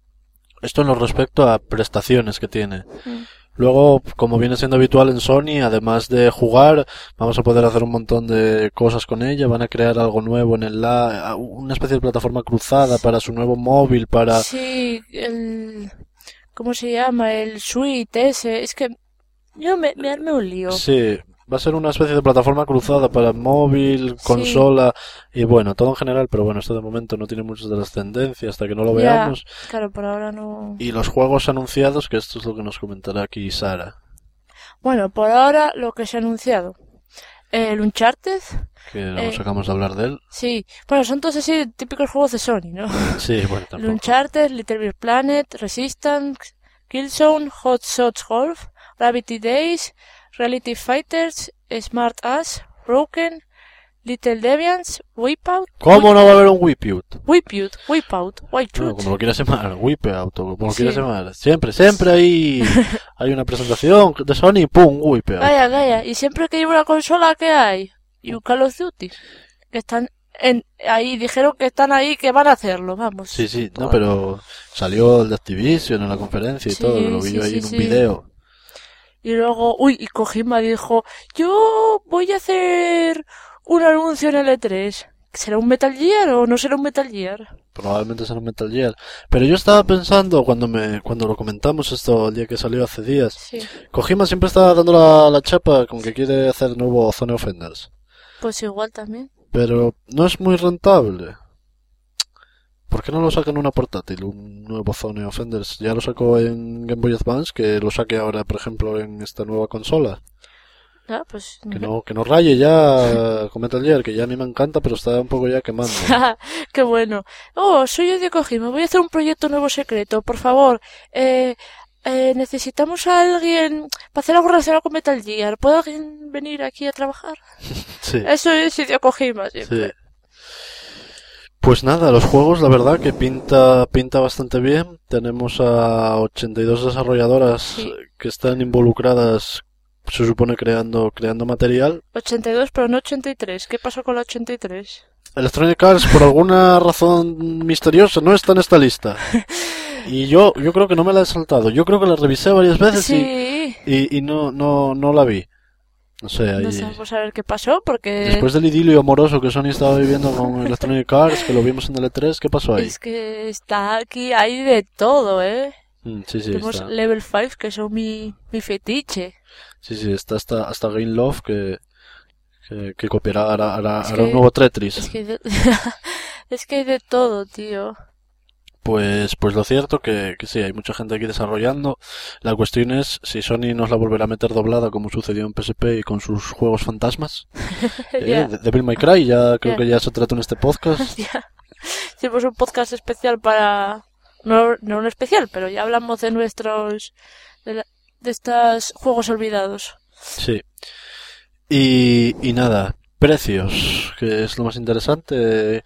A: Esto en lo respecto a prestaciones que tiene.
B: Mm.
A: Luego, como viene siendo habitual en Sony, además de jugar, vamos a poder hacer un montón de cosas con ella. Van a crear algo nuevo en el la, una especie de plataforma cruzada para su nuevo móvil, para...
B: Sí, el... ¿Cómo se llama? El Suite ese. Es que yo me, me armé un lío.
A: Sí, va a ser una especie de plataforma cruzada para móvil, consola y bueno, todo en general, pero bueno, esto de momento no tiene muchas de las tendencias hasta que no lo
B: Ya,
A: veamos.
B: claro, por ahora no...
A: Y los juegos anunciados, que esto es lo que nos comentará aquí Sara,
B: Bueno, por ahora lo que se ha anunciado. El Uncharted,
A: que no
B: Eh.
A: acabamos de hablar de él.
B: sí. Bueno, son todos así típicos juegos de Sony, ¿no?
A: Sí, bueno,
B: El
A: tampoco.
B: Uncharted, Little Big Planet, Resistance, Killzone, Hot Shots Golf, Gravity Days, Reality Fighters, Smart Ass, Broken, Little Deviants, Wipeout.
A: ¿Cómo no va a haber un Wipeout?
B: Wipeout, Wipeout,
A: Bueno,
B: Wipeout.
A: como lo quieras llamar, Wipeout o como lo
B: Sí.
A: quieras llamar. Siempre, siempre hay, hay una presentación de Sony y ¡pum! Wipeout.
B: Calla, calla. Y siempre que hay una consola, ¿qué hay? Y un Call of Duty. Que están en, ahí, dijeron que están ahí, que van a hacerlo, vamos.
A: Sí, sí, no, pero salió el de Activision en la conferencia y
B: Sí,
A: todo, lo vi
B: sí,
A: yo ahí
B: sí,
A: en un
B: sí.
A: video.
B: Y luego, uy, y Kojima dijo, yo voy a hacer un anuncio en el E tres. ¿Será un Metal Gear o no será un Metal Gear?
A: Probablemente será un Metal Gear. Pero yo estaba pensando cuando me cuando lo comentamos esto el día que salió hace días.
B: Sí.
A: Kojima siempre está dando la, la chapa con que quiere hacer nuevo Zone of Enders.
B: Pues igual también.
A: Pero no es muy rentable. ¿Por qué no lo sacan en una portátil? Un nuevo Zone of Enders. Ya lo sacó en Game Boy Advance, que lo saque ahora, por ejemplo, en esta nueva consola.
B: Ah, pues...
A: Que no, que no raye ya con Metal Gear, que ya a mí me encanta, pero está un poco ya quemando.
B: Qué bueno. Oh, soy yo de Kojima. Voy a hacer un proyecto nuevo secreto. Por favor, eh, eh, necesitamos a alguien para hacer algo relacionado con Metal Gear. ¿Puede alguien venir aquí a trabajar?
A: Sí.
B: Eso es Hideo Kojima siempre.
A: Sí. Pues nada, los juegos la verdad que pinta pinta bastante bien. Tenemos a ochenta y dos desarrolladoras
B: Sí.
A: que están involucradas, se supone creando creando material.
B: ochenta y dos, pero no ochenta y tres. ¿Qué pasó con la ochenta y tres?
A: Electronic Arts por alguna razón misteriosa no está en esta lista. Y yo yo creo que no me la he saltado. Yo creo que la revisé varias veces
B: Sí.
A: y, y, y no no no la vi. No sé, ahí...
B: No sabemos a ver qué pasó porque...
A: Después del idilio amoroso que Sony estaba viviendo con Electronic Arts, que lo vimos en el E tres, ¿qué pasó ahí?
B: Es que está aquí, hay de todo, ¿eh?
A: Mm, sí, sí,
B: Tenemos
A: está.
B: Level cinco, que son mi, mi fetiche.
A: Sí, sí, está hasta, hasta Game Love que, que, que copiará, hará, hará,
B: Es
A: hará
B: que-
A: un nuevo Tetris.
B: Es que, hay de... es que hay de todo, tío.
A: Pues, pues lo cierto que, que sí, hay mucha gente aquí desarrollando. La cuestión es si Sony nos la volverá a meter doblada como sucedió en P S P y con sus juegos fantasmas. Eh,
B: Ya,
A: de- Devil May Cry, ya creo
B: Ya.
A: que ya se trató en este podcast.
B: ya. Hicimos un podcast especial para... No, no un especial, pero ya hablamos de nuestros... De, la- de estos juegos olvidados.
A: Sí. Y, y nada, precios, que es lo más interesante.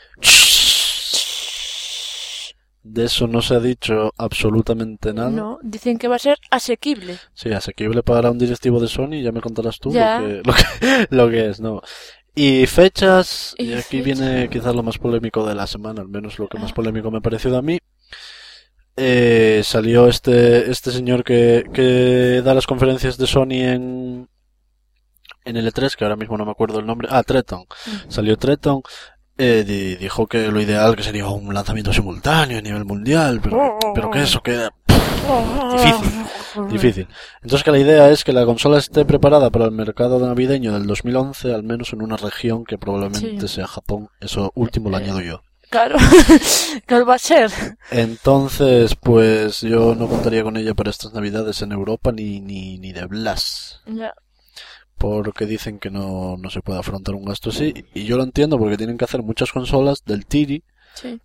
A: De eso no se ha dicho absolutamente nada.
B: No, dicen que va a ser asequible.
A: Sí, asequible para un directivo de Sony, ya me contarás tú
B: Ya.
A: lo que, lo que, lo que es, ¿no? Y fechas, y
B: Y
A: aquí
B: fechas.
A: viene quizás lo más polémico de la semana, al menos lo que más polémico me ha parecido a mí. Eh, salió este, este señor que, que da las conferencias de Sony en, en el E tres, que ahora mismo no me acuerdo el nombre. Ah, Treton. Salió Treton. Eh, di- dijo que lo ideal que sería un lanzamiento simultáneo a nivel mundial, pero, pero que eso queda difícil. Difícil. Entonces que la idea es que la consola esté preparada para el mercado navideño del dos mil once, al menos en una región que probablemente
B: Sí.
A: sea Japón. Eso último lo añado yo.
B: Claro, ¿qué va a ser?
A: Entonces, pues yo no contaría con ella para estas navidades en Europa ni, ni, ni de Blas.
B: Ya.
A: Porque dicen que no, no se puede afrontar un gasto así. Y yo lo entiendo porque tienen que hacer muchas consolas del Tiri
B: Sí.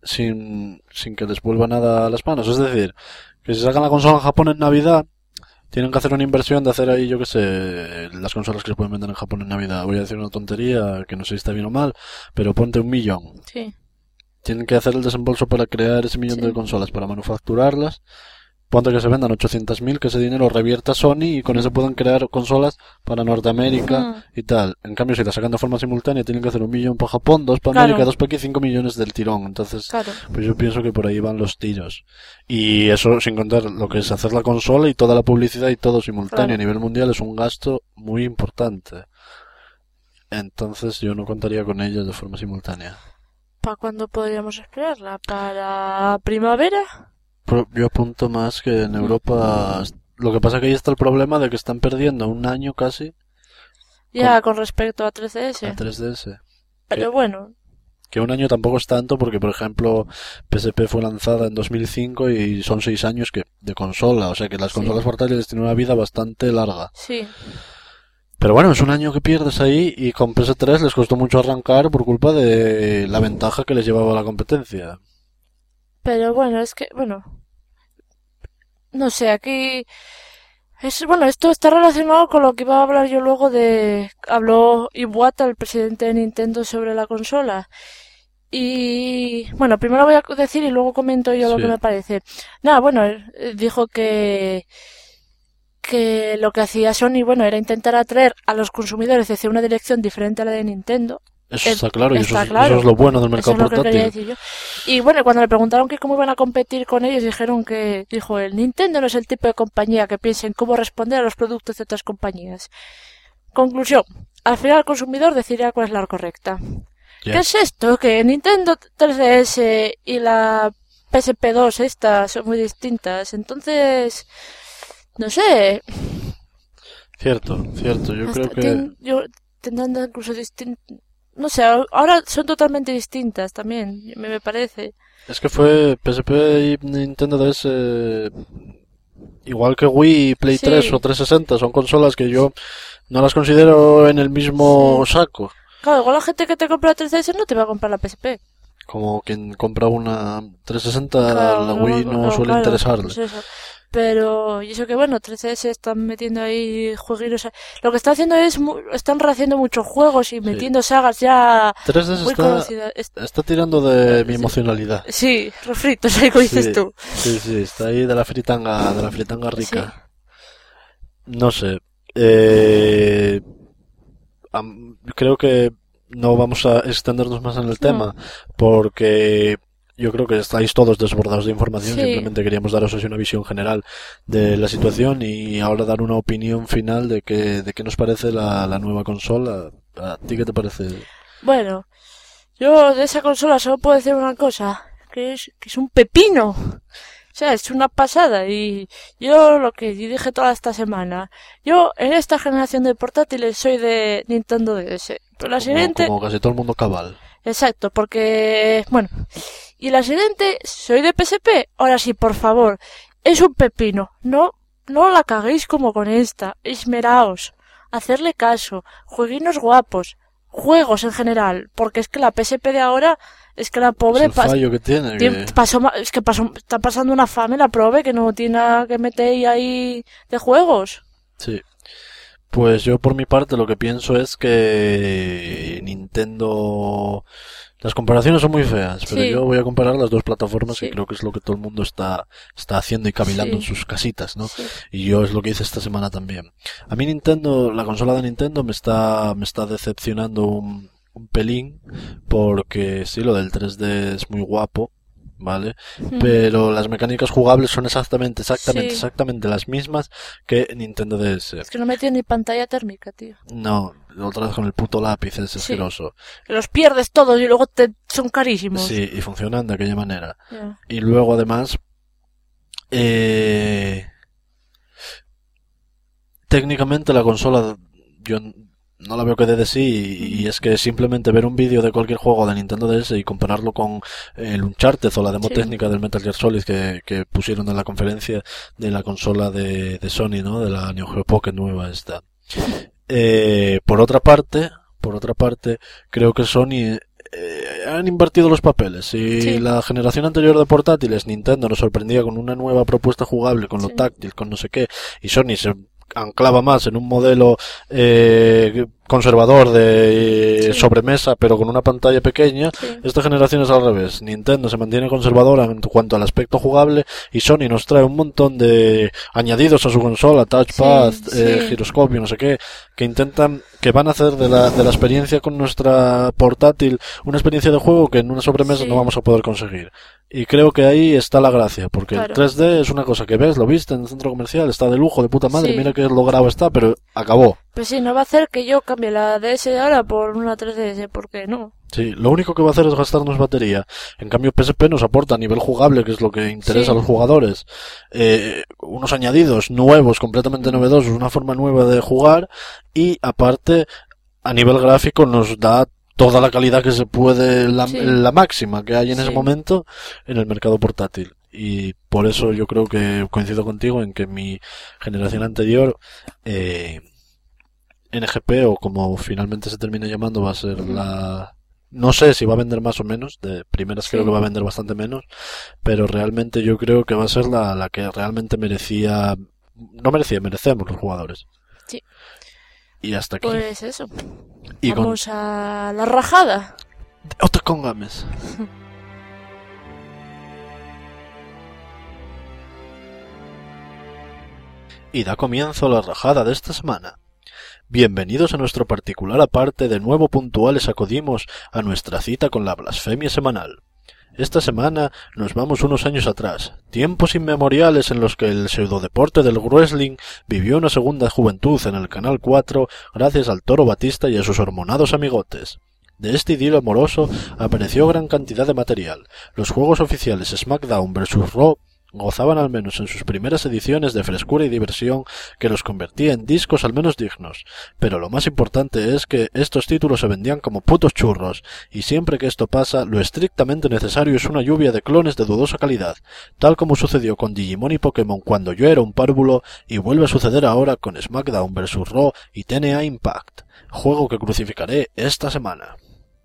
A: sin, sin que les vuelva nada a las manos. Es decir, que si sacan la consola en Japón en Navidad, Tienen que hacer una inversión de hacer ahí, yo qué sé, las consolas que se pueden vender en Japón en Navidad. Voy a decir una tontería, que no sé si está bien o mal, pero ponte un millón.
B: Sí.
A: Tienen que hacer el desembolso para crear ese millón
B: Sí.
A: de consolas, para manufacturarlas. Ponte que se vendan ochocientos mil, que ese dinero revierta a Sony y con eso puedan crear consolas para Norteamérica
B: Ujú.
A: y tal. En cambio, si las sacan de forma simultánea, tienen que hacer un millón para Japón, dos para
B: Claro.
A: América, dos para aquí, cinco millones del tirón. Entonces,
B: Claro.
A: pues yo pienso que por ahí van los tiros. Y eso sin contar lo que es hacer la consola y toda la publicidad y todo simultáneo
B: Claro.
A: a nivel mundial es un gasto muy importante. Entonces yo no contaría con ellos de forma simultánea.
B: ¿Para cuándo podríamos esperarla? ¿Para primavera?
A: Pro- Yo apunto más que en Europa. Lo que pasa que ahí está el problema de que están perdiendo un año casi
B: Ya con respecto a tres D S.
A: a tres D S.
B: Pero bueno,
A: Que un año tampoco es tanto porque, por ejemplo, P S P fue lanzada en dos mil cinco y son seis años que de consola. O sea que las
B: Sí.
A: consolas portátiles tienen una vida bastante larga.
B: sí.
A: Pero bueno, es un año que pierdes ahí y con P S tres les costó mucho arrancar por culpa de la ventaja que les llevaba la competencia.
B: Pero bueno, es que, bueno. No sé, aquí. Es, bueno, esto está relacionado con lo que iba a hablar yo luego de. Habló Iwata, el presidente de Nintendo, sobre la consola. Y. Bueno, primero voy a decir y luego comento yo lo
A: Sí.
B: que me parece. Nada, bueno, él, eh, dijo que. Que lo que hacía Sony, bueno, era intentar atraer a los consumidores hacia una dirección diferente a la de Nintendo.
A: Eso
B: Eh,
A: está claro y eso,
B: está
A: es,
B: claro.
A: eso es lo bueno del
B: Eso
A: mercado
B: es lo que quería
A: portátil.
B: decir yo. Y bueno, cuando le preguntaron que cómo iban a competir con ellos, dijeron que, dijo él, Nintendo no es el tipo de compañía que piensa en cómo responder a los productos de otras compañías. Conclusión. Al final el consumidor decidirá cuál es la correcta.
A: Ya.
B: ¿Qué es esto? Que Nintendo tres D S y la P S P dos esta son muy distintas. Entonces, no sé.
A: Cierto, cierto. Yo
B: hasta
A: creo que
B: tien- yo- tendrán incluso distin- no sé, ahora son totalmente distintas también, me, me parece.
A: es que fue P S P y Nintendo D S igual que Wii y Play
B: Sí.
A: tres o trescientos sesenta, son consolas que yo no las considero en el mismo saco.
B: Claro, igual la gente que te compra la tres D S no te va a comprar la P S P.
A: Como quien compra una trescientos sesenta,
B: Claro,
A: la Wii no, suele
B: claro,
A: interesarle.
B: pues eso. Pero, y eso que bueno, tres D S están metiendo ahí jueguitos. Lo que están haciendo es, mu- están rehaciendo muchos juegos y metiendo sagas ya
A: tres D S
B: muy
A: está,
B: conocidas. Es-
A: está tirando de mi emocionalidad.
B: Sí, refritos, ahí como dices
A: Sí,
B: tú.
A: sí, sí, está ahí de la fritanga, de la fritanga rica. No sé. Eh, am- creo que no vamos a extendernos más en el tema porque yo creo que estáis todos desbordados de información.
B: Sí.
A: Simplemente queríamos daros así una visión general de la situación y ahora dar una opinión final de qué de qué nos parece la, la nueva consola. ¿A ti qué te parece?
B: Bueno, yo de esa consola solo puedo decir una cosa, que es que es un pepino. O sea, es una pasada y yo lo que dije toda esta semana, yo en esta generación de portátiles soy de Nintendo D S, pero la
A: Como,
B: siguiente,
A: como casi todo el mundo cabal.
B: exacto, porque, bueno, y la siguiente soy de P S P, ahora sí, por favor, es un pepino, no, no la caguéis como con esta, esmeraos, hacerle caso, jueguinos guapos, juegos en general, porque es que la P S P de ahora, es que la
A: Es
B: pobre
A: el
B: pas-
A: fallo que tiene.
B: Tien-
A: que-
B: pasó, ma- es que pasó, está pasando una fame la prove que no tiene nada que meter ahí de juegos.
A: Sí. Pues yo por mi parte lo que pienso es que Nintendo... Las comparaciones son muy feas, pero
B: Sí.
A: yo voy a comparar las dos plataformas
B: Sí.
A: que creo que es lo que todo el mundo está, está haciendo y cavilando
B: Sí.
A: en sus casitas, ¿no?
B: Sí.
A: Y yo es lo que hice esta semana también. A mí Nintendo, la consola de Nintendo me está, me está decepcionando un, un pelín, porque sí, lo del tres D es muy guapo, ¿vale?
B: Mm.
A: Pero las mecánicas jugables son exactamente, exactamente,
B: Sí.
A: exactamente las mismas que Nintendo D S.
B: Es que no me tiene ni pantalla térmica, tío.
A: No, otra vez con el puto lápiz, es
B: Sí.
A: asqueroso.
B: Que los pierdes todos y luego te son carísimos.
A: Sí, y funcionan de aquella manera.
B: Ya.
A: Y luego además, eh, técnicamente la consola yo no la veo que dé de sí y, y es que simplemente ver un vídeo de cualquier juego de Nintendo D S y compararlo con el Uncharted o la demo
B: Sí.
A: técnica del Metal Gear Solid que, que pusieron en la conferencia de la consola de, de Sony, ¿no? De la Neo Geo Pocket nueva esta. Eh, por otra parte, por otra parte, creo que Sony eh, han invertido los papeles. Si
B: Sí.
A: la generación anterior de portátiles, Nintendo nos sorprendía con una nueva propuesta jugable, con lo
B: Sí.
A: táctil, con no sé qué, y Sony se anclaba más en un modelo eh, conservador de
B: Sí.
A: sobremesa, pero con una pantalla pequeña,
B: Sí.
A: esta generación es al revés. Nintendo se mantiene conservadora en cuanto al aspecto jugable y Sony nos trae un montón de añadidos a su consola, touchpad,
B: Sí,
A: eh,
B: sí.
A: giroscopio, no sé qué, que intentan, que van a hacer de la, de la experiencia con nuestra portátil una experiencia de juego que en una sobremesa
B: Sí.
A: no vamos a poder conseguir. Y creo que ahí está la gracia, porque
B: Claro.
A: el tres D es una cosa que ves, lo viste en el centro comercial, está de lujo, de puta madre,
B: Sí.
A: mira que logrado está, pero acabó.
B: Pues sí, no va a hacer que yo cambie la D S de ahora por una tres D S, porque no.
A: Sí, lo único que va a hacer es gastarnos batería. En cambio, P S P nos aporta a nivel jugable, que es lo que interesa
B: Sí.
A: a los jugadores, eh, unos añadidos nuevos, completamente novedosos, una forma nueva de jugar, y aparte, a nivel gráfico nos da toda la calidad que se puede, la,
B: Sí.
A: la máxima que hay en ese
B: Sí.
A: momento en el mercado portátil. Y por eso yo creo que coincido contigo en que mi generación anterior, eh, N G P, o como finalmente se termine llamando, va a ser la... No sé si va a vender más o menos, de primeras
B: Sí.
A: creo que va a vender bastante menos, pero realmente yo creo que va a ser la, la que realmente merecía... No merecía, merecemos los jugadores.
B: Sí.
A: Y hasta aquí.
B: Pues eso.
A: y con...
B: Vamos a la rajada.
A: Otra con Games. Y da comienzo la rajada de esta semana. Bienvenidos a nuestro particular aparte, de nuevo puntuales acudimos a nuestra cita con la blasfemia semanal. Esta semana nos vamos unos años atrás, tiempos inmemoriales en los que el pseudodeporte del wrestling vivió una segunda juventud en el Canal cuatro gracias al Toro Batista y a sus hormonados amigotes. De este idilio amoroso apareció gran cantidad de material. Los juegos oficiales SmackDown versus Raw gozaban al menos en sus primeras ediciones de frescura y diversión que los convertía en discos al menos dignos, pero lo más importante es que estos títulos se vendían como putos churros, y siempre que esto pasa, lo estrictamente necesario es una lluvia de clones de dudosa calidad, tal como sucedió con Digimon y Pokémon cuando yo era un párvulo, y vuelve a suceder ahora con SmackDown versus Raw y T N A Impact, juego que crucificaré esta semana.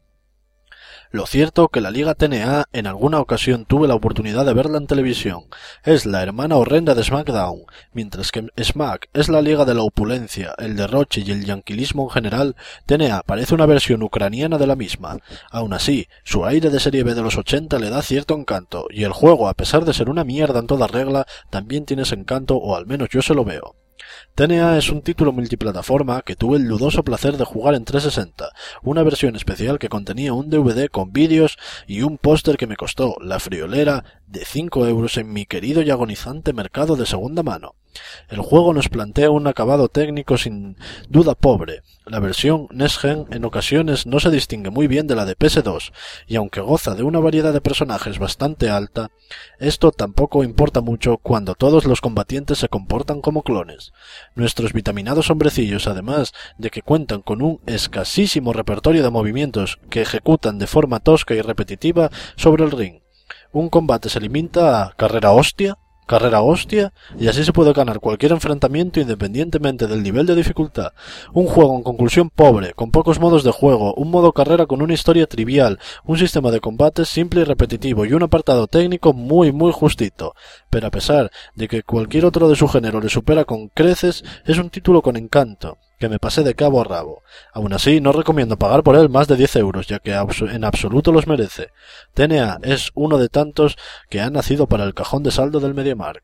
A: Lo cierto que la Liga T N A en alguna ocasión tuve la oportunidad de verla en televisión. Es la hermana horrenda de SmackDown, mientras que Smack es la liga de la opulencia, el derroche y el yanquilismo en general. T N A parece una versión ucraniana de la misma. Aún así, su aire de serie B de los ochenta le da cierto encanto, y el juego, a pesar de ser una mierda en toda regla, también tiene ese encanto, o al menos yo se lo veo. T N A es un título multiplataforma que tuve el dudoso placer de jugar en trescientos sesenta, una versión especial que contenía un D V D con vídeos y un póster que me costó la friolera de cinco euros en mi querido y agonizante mercado de segunda mano. El juego nos plantea un acabado técnico sin duda pobre. La versión Next Gen en ocasiones no se distingue muy bien de la de P S dos, y aunque goza de una variedad de personajes bastante alta, esto tampoco importa mucho cuando todos los combatientes se comportan como clones. Nuestros vitaminados hombrecillos, además de que cuentan con un escasísimo repertorio de movimientos que ejecutan de forma tosca y repetitiva sobre el ring. Un combate se limita a carrera hostia, carrera hostia, y así se puede ganar cualquier enfrentamiento independientemente del nivel de dificultad. Un juego en conclusión pobre, con pocos modos de juego, un modo carrera con una historia trivial, un sistema de combate simple y repetitivo y un apartado técnico muy muy justito. Pero a pesar de que cualquier otro de su género le supera con creces, es un título con encanto, que me pasé de cabo a rabo. Aún así, no recomiendo pagar por él más de diez euros, ya que en absoluto los merece. T N A es uno de tantos que ha nacido para el cajón de saldo del MediaMarkt.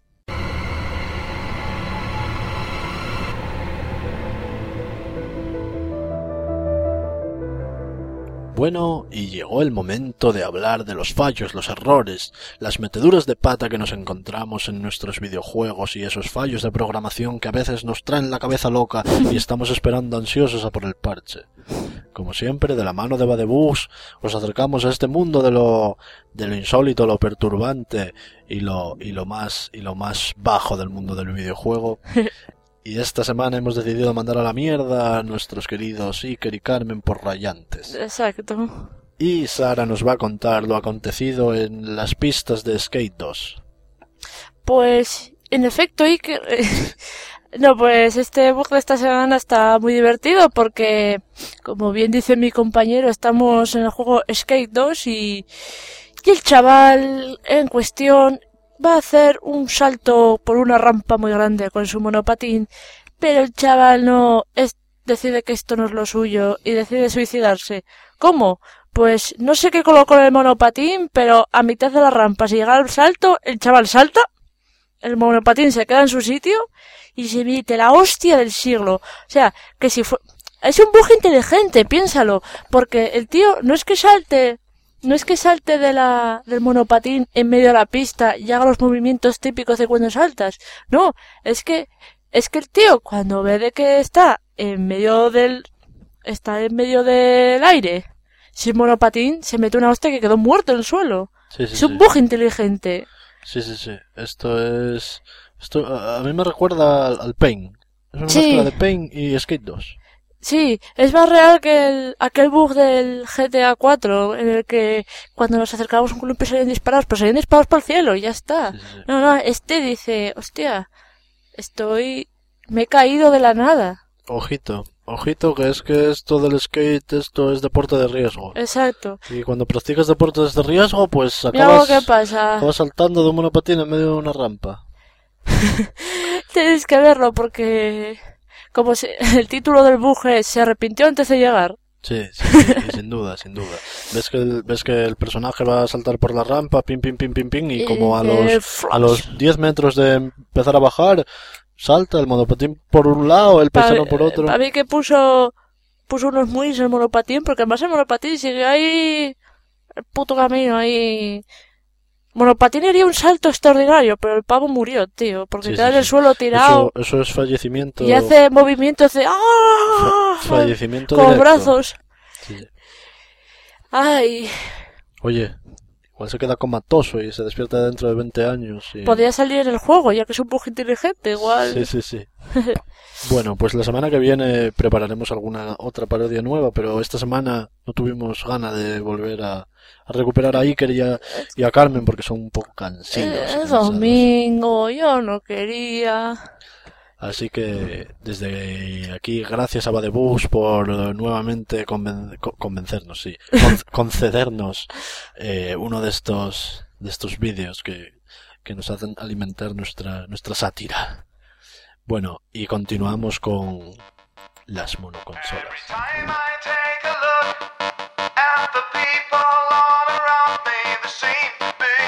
A: Bueno, y llegó el momento de hablar de los fallos, los errores, las meteduras de pata que nos encontramos en nuestros videojuegos y esos fallos de programación que a veces nos traen la cabeza loca y estamos esperando ansiosos a por el parche. Como siempre, de la mano de Badebugs, os acercamos a este mundo de lo de lo insólito, lo perturbante y lo y lo más y lo más bajo del mundo del videojuego. Y esta semana hemos decidido mandar a la mierda a nuestros queridos Iker y Carmen por rayantes.
B: Exacto.
A: Y Sara nos va a contar lo acontecido en las pistas de Skate dos.
B: Pues, en efecto, Iker, No, pues este bug de esta semana está muy divertido porque, como bien dice mi compañero, estamos en el juego Skate dos y, y el chaval en cuestión va a hacer un salto por una rampa muy grande con su monopatín, pero el chaval no es, decide que esto no es lo suyo y decide suicidarse. ¿Cómo? Pues no sé qué colocó en el monopatín, pero a mitad de la rampa, si llega al salto, el chaval salta, el monopatín se queda en su sitio y se mete la hostia del siglo. O sea, que si fue... Es un bug inteligente, piénsalo, porque el tío no es que salte, no es que salte de la, del monopatín en medio de la pista y haga los movimientos típicos de cuando saltas. No, es que, es que el tío cuando ve de que está en medio del, está en medio del aire, sin monopatín, se mete una hostia que quedó muerto en el suelo.
A: Sí, sí,
B: es un
A: sí.
B: bug inteligente.
A: Sí, sí, sí. Esto es... Esto a, a mí me recuerda al, al Pain. Es una
B: Sí.
A: mezcla de Pain y Skate dos.
B: Sí, es más real que el, aquel bug del G T A cuatro, en el que cuando nos acercábamos a un columpio salían disparados, pero salían disparados por el cielo y ya está.
A: Sí, sí, sí.
B: No, no, este dice, hostia, estoy... me he caído de la nada.
A: Ojito, ojito, que es que esto del skate, esto es deporte de riesgo.
B: Exacto.
A: Y cuando practicas deportes de riesgo, pues
B: Mira lo
A: acabas,
B: que pasa.
A: acabas saltando de un monopatín en medio de una rampa.
B: Tienes que verlo porque... como se, el título del bug es se arrepintió antes de llegar.
A: Sí, sí, sí, sí, sin duda, sin duda. Ves que, el, ves que el personaje va a saltar por la rampa, pim, pim, pim, pim, pim, y
B: Y
A: como a
B: dice,
A: los,
B: "Flash".
A: a los diez metros de empezar a bajar, salta el monopatín por un lado, el paisano por otro.
B: A mí que puso puso unos muis en el monopatín, porque además el monopatín sigue ahí el puto camino ahí. Monopatín haría un salto extraordinario, pero el pavo murió, tío, porque
A: Sí,
B: queda
A: sí,
B: en el
A: sí.
B: suelo tirado
A: Eso, eso es fallecimiento.
B: y hace movimientos de ¡ah!
A: fa- fallecimiento
B: con los
A: directo.
B: brazos.
A: Sí, sí.
B: Ay,
A: Oye, igual se queda comatoso y se despierta dentro de veinte años. Y...
B: podría salir en el juego, ya que es un bug inteligente, igual.
A: Sí, sí, sí. Bueno, pues la semana que viene prepararemos alguna otra parodia nueva, pero esta semana no tuvimos ganas de volver a, a recuperar a Iker y a, y a Carmen porque son un poco cansinos.
B: Es
A: cansados.
B: domingo, yo no quería.
A: Así que desde aquí, gracias a Badebus por eh, nuevamente conven- co- convencernos, sí, con- concedernos eh, uno de estos de estos vídeos que, que nos hacen alimentar nuestra nuestra sátira. Bueno, y continuamos con las monoconsolas.
D: Every time I take a look at the people all around me, they seem to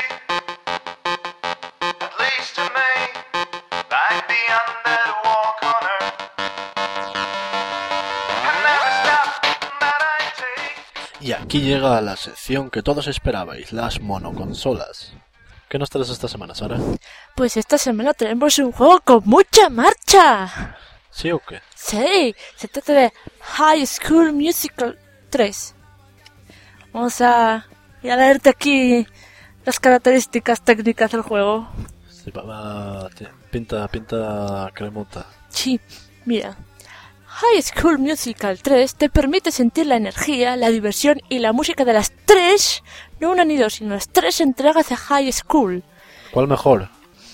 D: be, at least to me, like the undead walk on earth. And every step that I take.
A: Y aquí llega la sección que todos esperabais, las monoconsolas. ¿Qué nos traes esta semana, Sara?
B: Pues esta semana tenemos un juego con mucha marcha.
A: ¿Sí o qué?
B: Sí, se trata de High School Musical tres. Vamos a, a leerte aquí las características técnicas del juego.
A: Sí, va- va- te- pinta, pinta cremota.
B: Sí, mira. High School Musical tres te permite sentir la energía, la diversión y la música de las tres, no una ni dos, sino las tres entregas de High School.
A: ¿Cuál mejor?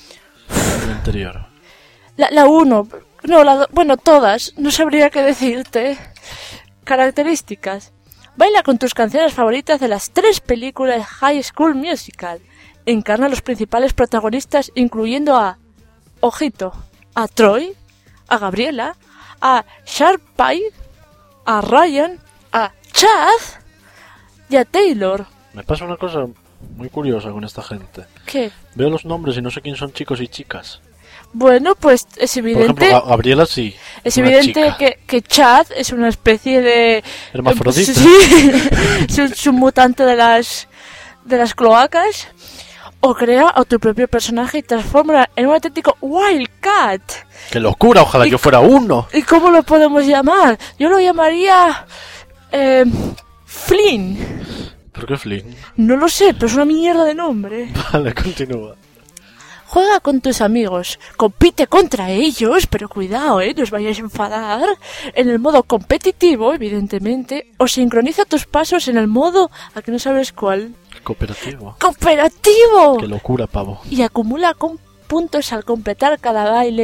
A: El anterior.
B: La, la uno, no, la do- bueno, todas, no sabría qué decirte. Características. Baila con tus canciones favoritas de las tres películas de High School Musical. Encarna a los principales protagonistas, incluyendo a... ojito, a Troy, a Gabriela, a Sharpay, a Ryan, a Chad y a Taylor.
A: Me pasa una cosa muy curiosa con esta gente.
B: ¿Qué?
A: Veo los nombres y no sé quién son chicos y chicas.
B: Bueno, pues es
A: Por ejemplo,
B: evidente...
A: Ga- Gabriela sí.
B: Es
A: una
B: evidente
A: chica.
B: que, que Chad es una especie de...
A: Hermafrodita.
B: Sí, es un, es un mutante de las, de las cloacas. O crea a tu propio personaje y transforma en un auténtico Wildcat.
A: ¡Qué locura! Ojalá
B: Y-
A: yo fuera uno.
B: ¿Y cómo lo podemos llamar? Yo lo llamaría... Eh, Flynn.
A: ¿Por qué Flynn?
B: No lo sé, pero es una mierda de nombre.
A: Vale, continúa.
B: Juega con tus amigos, compite contra ellos, pero cuidado, ¿eh? No os vayáis a enfadar. En el modo competitivo, evidentemente, o sincroniza tus pasos en el modo, a que no sabes cuál,
A: Cooperativo.
B: ¡cooperativo!
A: ¡Qué locura, pavo!
B: Y acumula con puntos al completar cada baile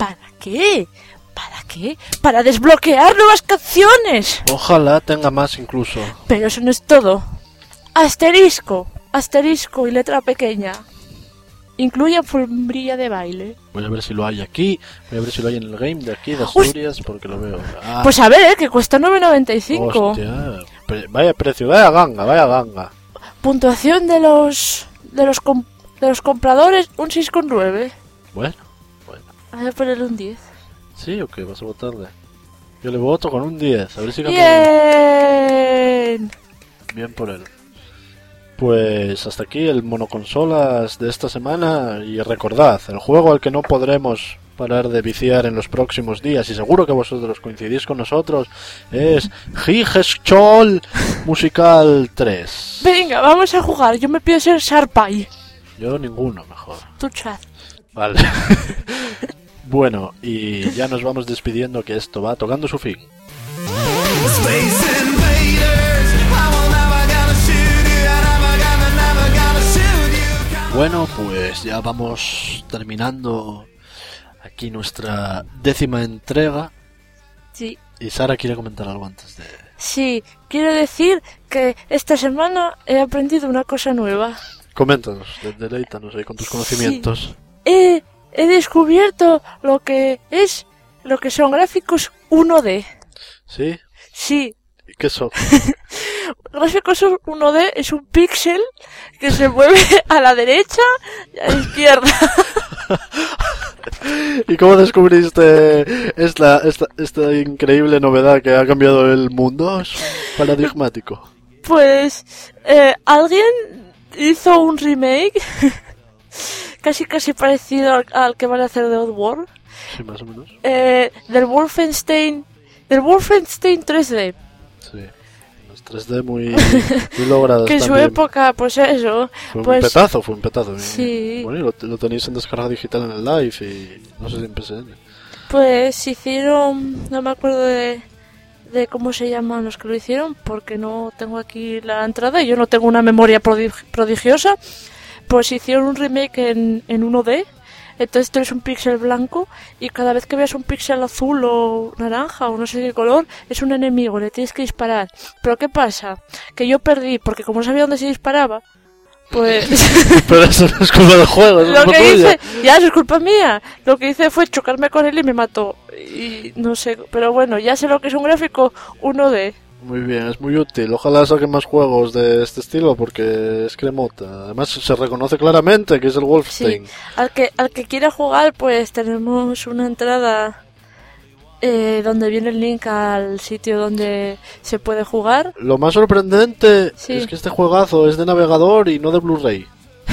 B: ¿Para qué? ¿Para qué? Para desbloquear nuevas canciones.
A: Ojalá tenga más incluso.
B: Pero eso no es todo. Asterisco, asterisco y letra pequeña. Incluye alfombrilla de baile.
A: Voy a ver si lo hay aquí. Voy a ver si lo hay en el game de aquí de Asturias, porque lo veo. Ah,
B: Pues a ver, que cuesta nueve noventa y cinco.
A: hostia. Pre- vaya precio, vaya ganga, vaya ganga.
B: Puntuación de los de los com- de los compradores un seis coma nueve.
A: Bueno, bueno.
B: Voy a ponerle un diez.
A: ¿Sí o qué? ¿Vas a votarle? Yo le voto con un diez. A ver si cambia.
B: Bien.
A: Bien por él. Pues hasta aquí el monoconsolas de esta semana. Y recordad, el juego al que no podremos parar de viciar en los próximos días, y seguro que vosotros coincidís con nosotros, es Higeshol Musical tres.
B: Venga, vamos a jugar. Yo me pido ser Sharpay.
A: Yo ninguno, mejor.
B: Tu chat.
A: Vale. Bueno, y ya nos vamos despidiendo, que esto va tocando su fin.
F: Space invaders, I will never gonna shoot you, I never gonna, never gonna shoot you.
A: Bueno, pues ya vamos terminando aquí nuestra décima entrega.
B: Sí.
A: Y Sara quiere comentar algo antes de...
B: Sí, quiero decir que esta semana he aprendido una cosa nueva.
A: Coméntanos, de- deleítanos ahí con tus conocimientos.
B: He, he descubierto lo que es, lo que son gráficos uno D.
A: ¿Sí?
B: Sí,
A: ¿Y qué son?
B: gráficos uno D es un píxel que se mueve a la derecha y a la izquierda.
A: ¿Y cómo descubriste esta, esta, esta increíble novedad que ha cambiado el mundo? Es paradigmático.
B: Pues eh, alguien hizo un remake casi casi parecido al, al que van a hacer de Oddworld,
A: Sí, más o menos.
B: eh, del Wolfenstein, del Wolfenstein tres D,
A: Sí. Los tres D muy, muy logrados
B: que en su
A: también.
B: época, pues eso,
A: Fue un
B: pues
A: petazo, fue un petazo. Y-
B: Sí.
A: Bueno, y lo, lo tenéis en descarga digital en el live y no sé si en P S N.
B: pues hicieron, no me acuerdo de, de cómo se llaman los que lo hicieron, porque no tengo aquí la entrada y yo no tengo una memoria prodig- prodigiosa. Pues hicieron un remake en, en uno D. Entonces tú eres un píxel blanco y cada vez que veas un píxel azul o naranja o no sé qué color, es un enemigo, le tienes que disparar. Pero ¿qué pasa? Que yo perdí, porque como no sabía dónde se disparaba, pues
A: Pero eso no es culpa del juego, eso es
B: lo
A: culpa
B: que
A: tuya.
B: hice, ya eso es culpa mía, lo que hice fue chocarme con él y me mató. Y no sé, pero bueno, ya sé lo que es un gráfico uno D.
A: Muy bien, es muy útil. Ojalá saquen más juegos de este estilo porque es cremota. Además se reconoce claramente que es el
B: Sí,
A: Wolfenstein.
B: al que, al que quiera jugar, pues tenemos una entrada eh, donde viene el link al sitio donde se puede jugar.
A: Lo más sorprendente
B: Sí.
A: es que este juegazo es de navegador y no de Blu-ray.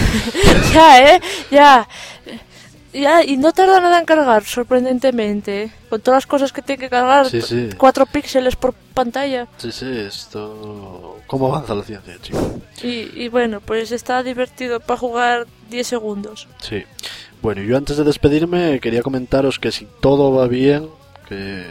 B: Ya, ¿eh? Ya. Ya, y no tarda nada en cargar, sorprendentemente. Con todas las cosas que tiene que cargar,
A: Sí, sí.
B: cuatro píxeles por pantalla.
A: Sí, sí, esto... ¿Cómo avanza la ciencia, chico?
B: Y, y bueno, pues está divertido para jugar diez segundos.
A: Sí. Bueno, yo antes de despedirme quería comentaros que si todo va bien, que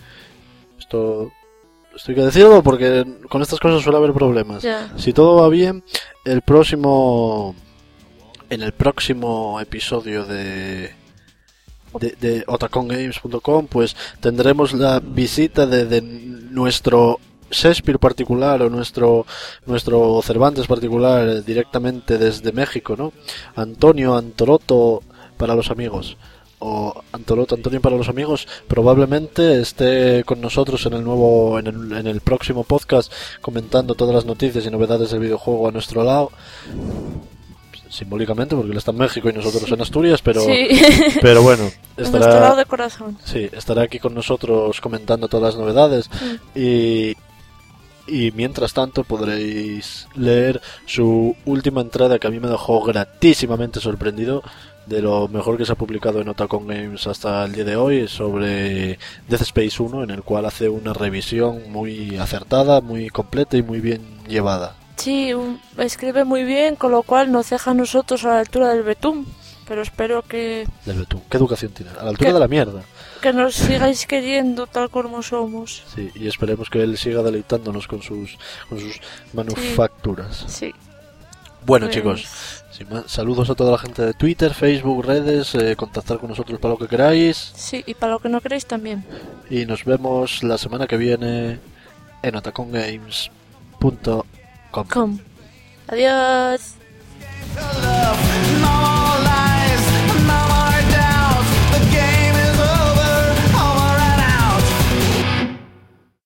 A: esto esto hay que decirlo porque con estas cosas suele haber problemas.
B: Ya.
A: Si todo va bien, el próximo en el próximo episodio de de, de otacon games punto com pues tendremos la visita de, de nuestro Shakespeare particular o nuestro nuestro Cervantes particular eh, directamente desde México, ¿no? Antonio Antoloto para los amigos, o Antoloto Antonio para los amigos, probablemente esté con nosotros en el nuevo en el, en el próximo podcast comentando todas las noticias y novedades del videojuego a nuestro lado, simbólicamente porque él está en México y nosotros en Asturias, pero
B: Sí.
A: pero bueno,
B: A nuestro lado
A: estará
B: de corazón.
A: sí, estará aquí con nosotros comentando todas las novedades y y mientras tanto podréis leer su última entrada que a mí me dejó gratísimamente sorprendido de lo mejor que se ha publicado en Otacon Games hasta el día de hoy sobre Dead Space uno, en el cual hace una revisión muy acertada, muy completa y muy bien llevada.
B: Sí, un- escribe muy bien, con lo cual nos deja a nosotros a la altura del betún. Pero espero que,
A: Del Betún. ¿Qué educación tiene? A la altura
B: ¿Qué?
A: de la mierda.
B: que nos sigáis queriendo tal como somos.
A: Sí, y esperemos que él siga deleitándonos con sus con sus manufacturas.
B: Sí.
A: Bueno,
B: Pues-
A: chicos, sin más, saludos a toda la gente de Twitter, Facebook, redes, eh, contactar con nosotros para lo que queráis
B: Sí, y para lo que no queréis también.
A: y nos vemos la semana que viene en otacon games punto com.
B: Com. Adiós.